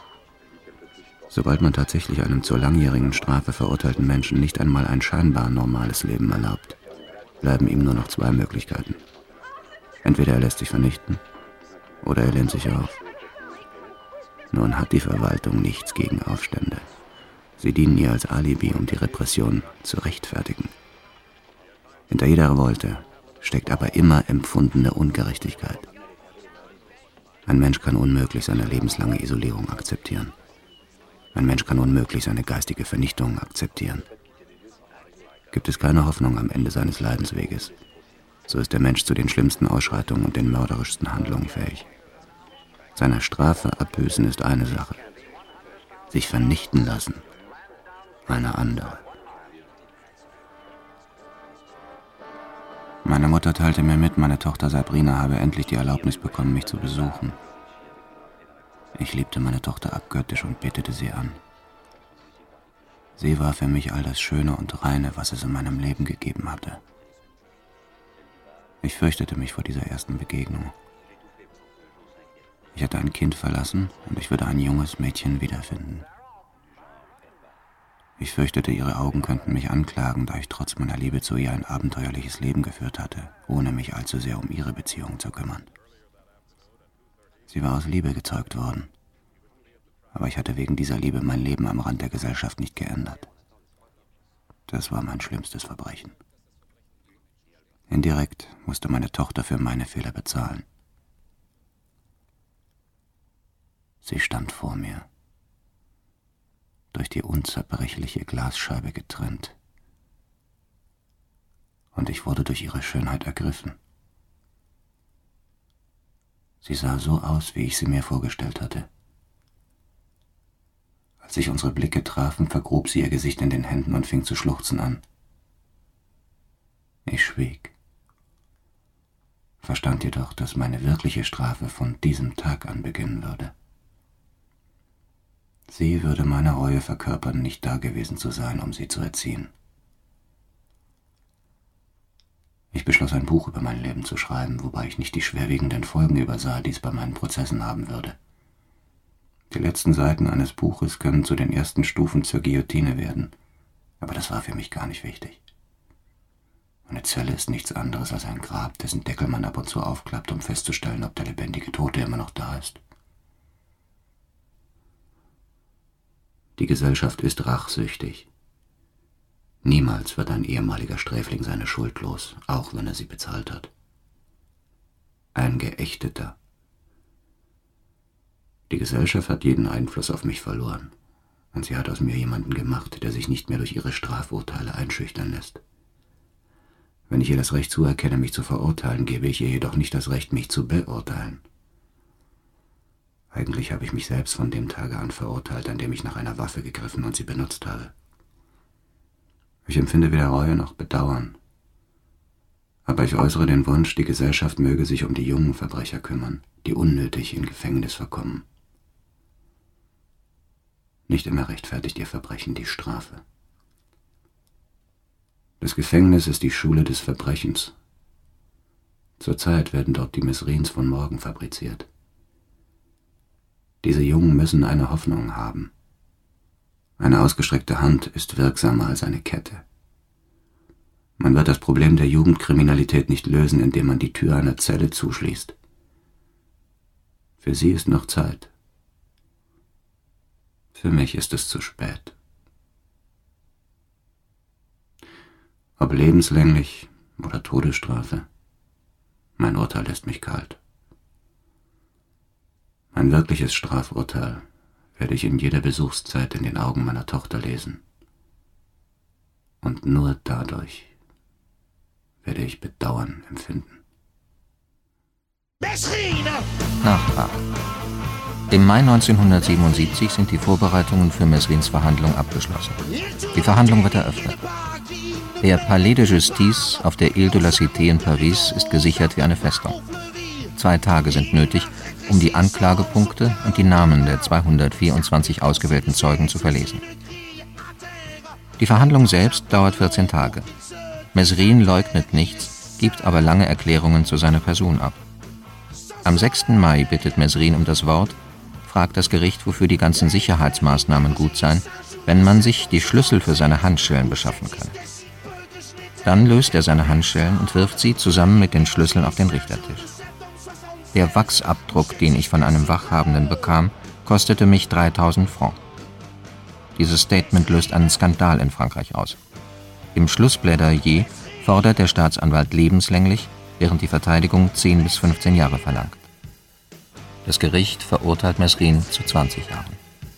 Sobald man tatsächlich einem zur langjährigen Strafe verurteilten Menschen nicht einmal ein scheinbar normales Leben erlaubt, bleiben ihm nur noch 2 Möglichkeiten. Entweder er lässt sich vernichten oder er lehnt sich auf. Nun hat die Verwaltung nichts gegen Aufstände. Sie dienen ihr als Alibi, um die Repression zu rechtfertigen. Hinter jeder Revolte steckt aber immer empfundene Ungerechtigkeit. Ein Mensch kann unmöglich seine lebenslange Isolierung akzeptieren. Ein Mensch kann unmöglich seine geistige Vernichtung akzeptieren. Gibt es keine Hoffnung am Ende seines Leidensweges, so ist der Mensch zu den schlimmsten Ausschreitungen und den mörderischsten Handlungen fähig. Seine Strafe abbüßen ist eine Sache. Sich vernichten lassen, eine andere. Meine Mutter teilte mir mit, meine Tochter Sabrina habe endlich die Erlaubnis bekommen, mich zu besuchen. Ich liebte meine Tochter abgöttisch und betete sie an. Sie war für mich all das Schöne und Reine, was es in meinem Leben gegeben hatte. Ich fürchtete mich vor dieser ersten Begegnung. Ich hatte ein Kind verlassen und ich würde ein junges Mädchen wiederfinden. Ich fürchtete, ihre Augen könnten mich anklagen, da ich trotz meiner Liebe zu ihr ein abenteuerliches Leben geführt hatte, ohne mich allzu sehr um ihre Beziehung zu kümmern. Sie war aus Liebe gezeugt worden, aber ich hatte wegen dieser Liebe mein Leben am Rand der Gesellschaft nicht geändert. Das war mein schlimmstes Verbrechen. Indirekt musste meine Tochter für meine Fehler bezahlen. Sie stand vor mir. durch die unzerbrechliche Glasscheibe getrennt. Und ich wurde durch ihre Schönheit ergriffen. Sie sah so aus, wie ich sie mir vorgestellt hatte. Als sich unsere Blicke trafen, vergrub sie ihr Gesicht in den Händen und fing zu schluchzen an. Ich schwieg, verstand jedoch, dass meine wirkliche Strafe von diesem Tag an beginnen würde. Sie würde meine Reue verkörpern, nicht dagewesen zu sein, um sie zu erziehen. Ich beschloss, ein Buch über mein Leben zu schreiben, wobei ich nicht die schwerwiegenden Folgen übersah, die es bei meinen Prozessen haben würde. Die letzten Seiten eines Buches können zu den ersten Stufen zur Guillotine werden, aber das war für mich gar nicht wichtig. Eine Zelle ist nichts anderes als ein Grab, dessen Deckel man ab und zu aufklappt, um festzustellen, ob der lebendige Tote immer noch da ist. Die Gesellschaft ist rachsüchtig. Niemals wird ein ehemaliger Sträfling seine Schuld los, auch wenn er sie bezahlt hat. Ein Geächteter. Die Gesellschaft hat jeden Einfluss auf mich verloren, und sie hat aus mir jemanden gemacht, der sich nicht mehr durch ihre Strafurteile einschüchtern lässt. Wenn ich ihr das Recht zuerkenne, mich zu verurteilen, gebe ich ihr jedoch nicht das Recht, mich zu beurteilen. Eigentlich habe ich mich selbst von dem Tage an verurteilt, an dem ich nach einer Waffe gegriffen und sie benutzt habe. Ich empfinde weder Reue noch Bedauern. Aber ich äußere den Wunsch, die Gesellschaft möge sich um die jungen Verbrecher kümmern, die unnötig in Gefängnis verkommen. Nicht immer rechtfertigt ihr Verbrechen die Strafe. Das Gefängnis ist die Schule des Verbrechens. Zurzeit werden dort die Mesrins von morgen fabriziert. Diese Jungen müssen eine Hoffnung haben. Eine ausgestreckte Hand ist wirksamer als eine Kette. Man wird das Problem der Jugendkriminalität nicht lösen, indem man die Tür einer Zelle zuschließt. Für sie ist noch Zeit. Für mich ist es zu spät. Ob lebenslänglich oder Todesstrafe, mein Urteil lässt mich kalt. Mein wirkliches Strafurteil werde ich in jeder Besuchszeit in den Augen meiner Tochter lesen. Und nur dadurch werde ich Bedauern empfinden.
Nachtrag. Im Mai 1977 sind die Vorbereitungen für Mesrins Verhandlung abgeschlossen. Die Verhandlung wird eröffnet. Der Palais de Justice auf der Ile de la Cité in Paris ist gesichert wie eine Festung. 2 Tage sind nötig, um die Anklagepunkte und die Namen der 224 ausgewählten Zeugen zu verlesen. Die Verhandlung selbst dauert 14 Tage. Mesrin leugnet nichts, gibt aber lange Erklärungen zu seiner Person ab. Am 6. Mai bittet Mesrin um das Wort, fragt das Gericht, wofür die ganzen Sicherheitsmaßnahmen gut seien, wenn man sich die Schlüssel für seine Handschellen beschaffen kann. Dann löst er seine Handschellen und wirft sie zusammen mit den Schlüsseln auf den Richtertisch. Der Wachsabdruck, den ich von einem Wachhabenden bekam, kostete mich 3000 Francs. Dieses Statement löst einen Skandal in Frankreich aus. Im Schlussplädoyer fordert der Staatsanwalt lebenslänglich, während die Verteidigung 10 bis 15 Jahre verlangt. Das Gericht verurteilt Mesrin zu 20 Jahren.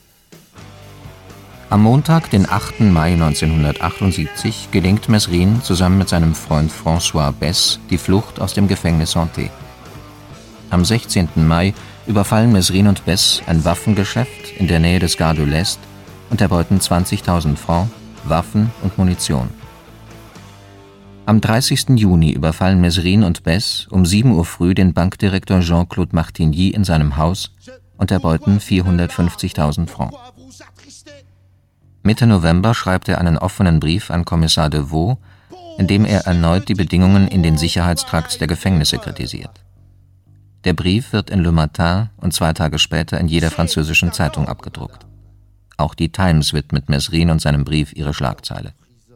Am Montag, den 8. Mai 1978, gelingt Mesrin zusammen mit seinem Freund François Besse die Flucht aus dem Gefängnis Santé. Am 16. Mai überfallen Mesrin und Besse ein Waffengeschäft in der Nähe des Gare de l'Est und erbeuten 20.000 Francs, Waffen und Munition. Am 30. Juni überfallen Mesrin und Besse um 7 Uhr früh den Bankdirektor Jean-Claude Martigny in seinem Haus und erbeuten 450.000 Francs. Mitte November schreibt er einen offenen Brief an Kommissar de Vaux, in dem er erneut die Bedingungen in den Sicherheitstrakts der Gefängnisse kritisiert. Der Brief wird in Le Matin und 2 Tage später in jeder französischen Zeitung abgedruckt. Auch die Times widmet Mesrin und seinem Brief ihre Schlagzeile.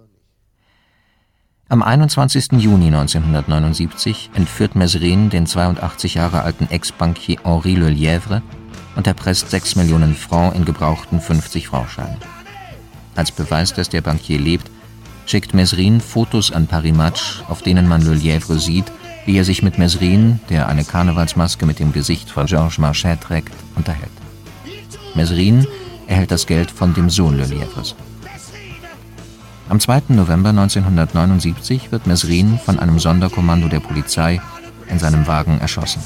Am 21. Juni 1979 entführt Mesrin den 82 Jahre alten Ex-Bankier Henri Lelièvre und erpresst 6 Millionen Francs in gebrauchten 50-Franc-Scheinen. Als Beweis, dass der Bankier lebt, schickt Mesrin Fotos an Paris Match, auf denen man Lelièvre sieht, wie er sich mit Mesrin, der eine Karnevalsmaske mit dem Gesicht von Georges Marchais trägt, unterhält. Mesrin erhält das Geld von dem Sohn Lelièvres. Am 2. November 1979 wird Mesrine von einem Sonderkommando der Polizei in seinem Wagen erschossen.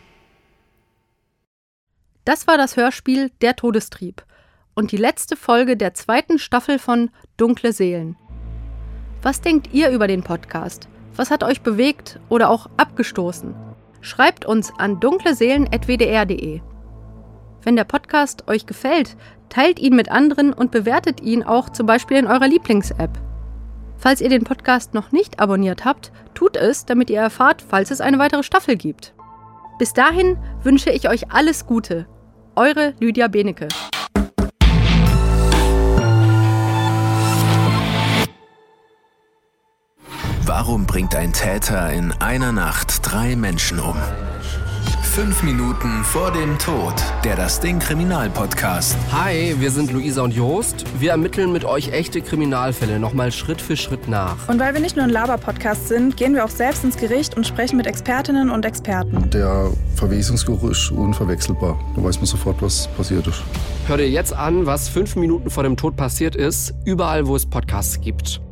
Das war das Hörspiel Der Todestrieb und die letzte Folge der 2. Staffel von Dunkle Seelen. Was denkt ihr über den Podcast? Was hat euch bewegt oder auch abgestoßen? Schreibt uns an dunkleseelen@wdr.de. Wenn der Podcast euch gefällt, teilt ihn mit anderen und bewertet ihn auch zum Beispiel in eurer Lieblings-App. Falls ihr den Podcast noch nicht abonniert habt, tut es, damit ihr erfahrt, falls es eine weitere Staffel gibt. Bis dahin wünsche ich euch alles Gute. Eure Lydia Benecke.
Warum bringt ein Täter in einer Nacht 3 Menschen um? 5 Minuten vor dem Tod. Der Das Ding Kriminalpodcast.
Hi, wir sind Luisa und Jost. Wir ermitteln mit euch echte Kriminalfälle nochmal Schritt für Schritt nach.
Und weil wir nicht nur ein Laber-Podcast sind, gehen wir auch selbst ins Gericht und sprechen mit Expertinnen und Experten.
Der Verwesungsgeruch ist unverwechselbar. Da weiß man sofort, was passiert ist.
Hör dir jetzt an, was 5 Minuten vor dem Tod passiert ist, überall, wo es Podcasts gibt.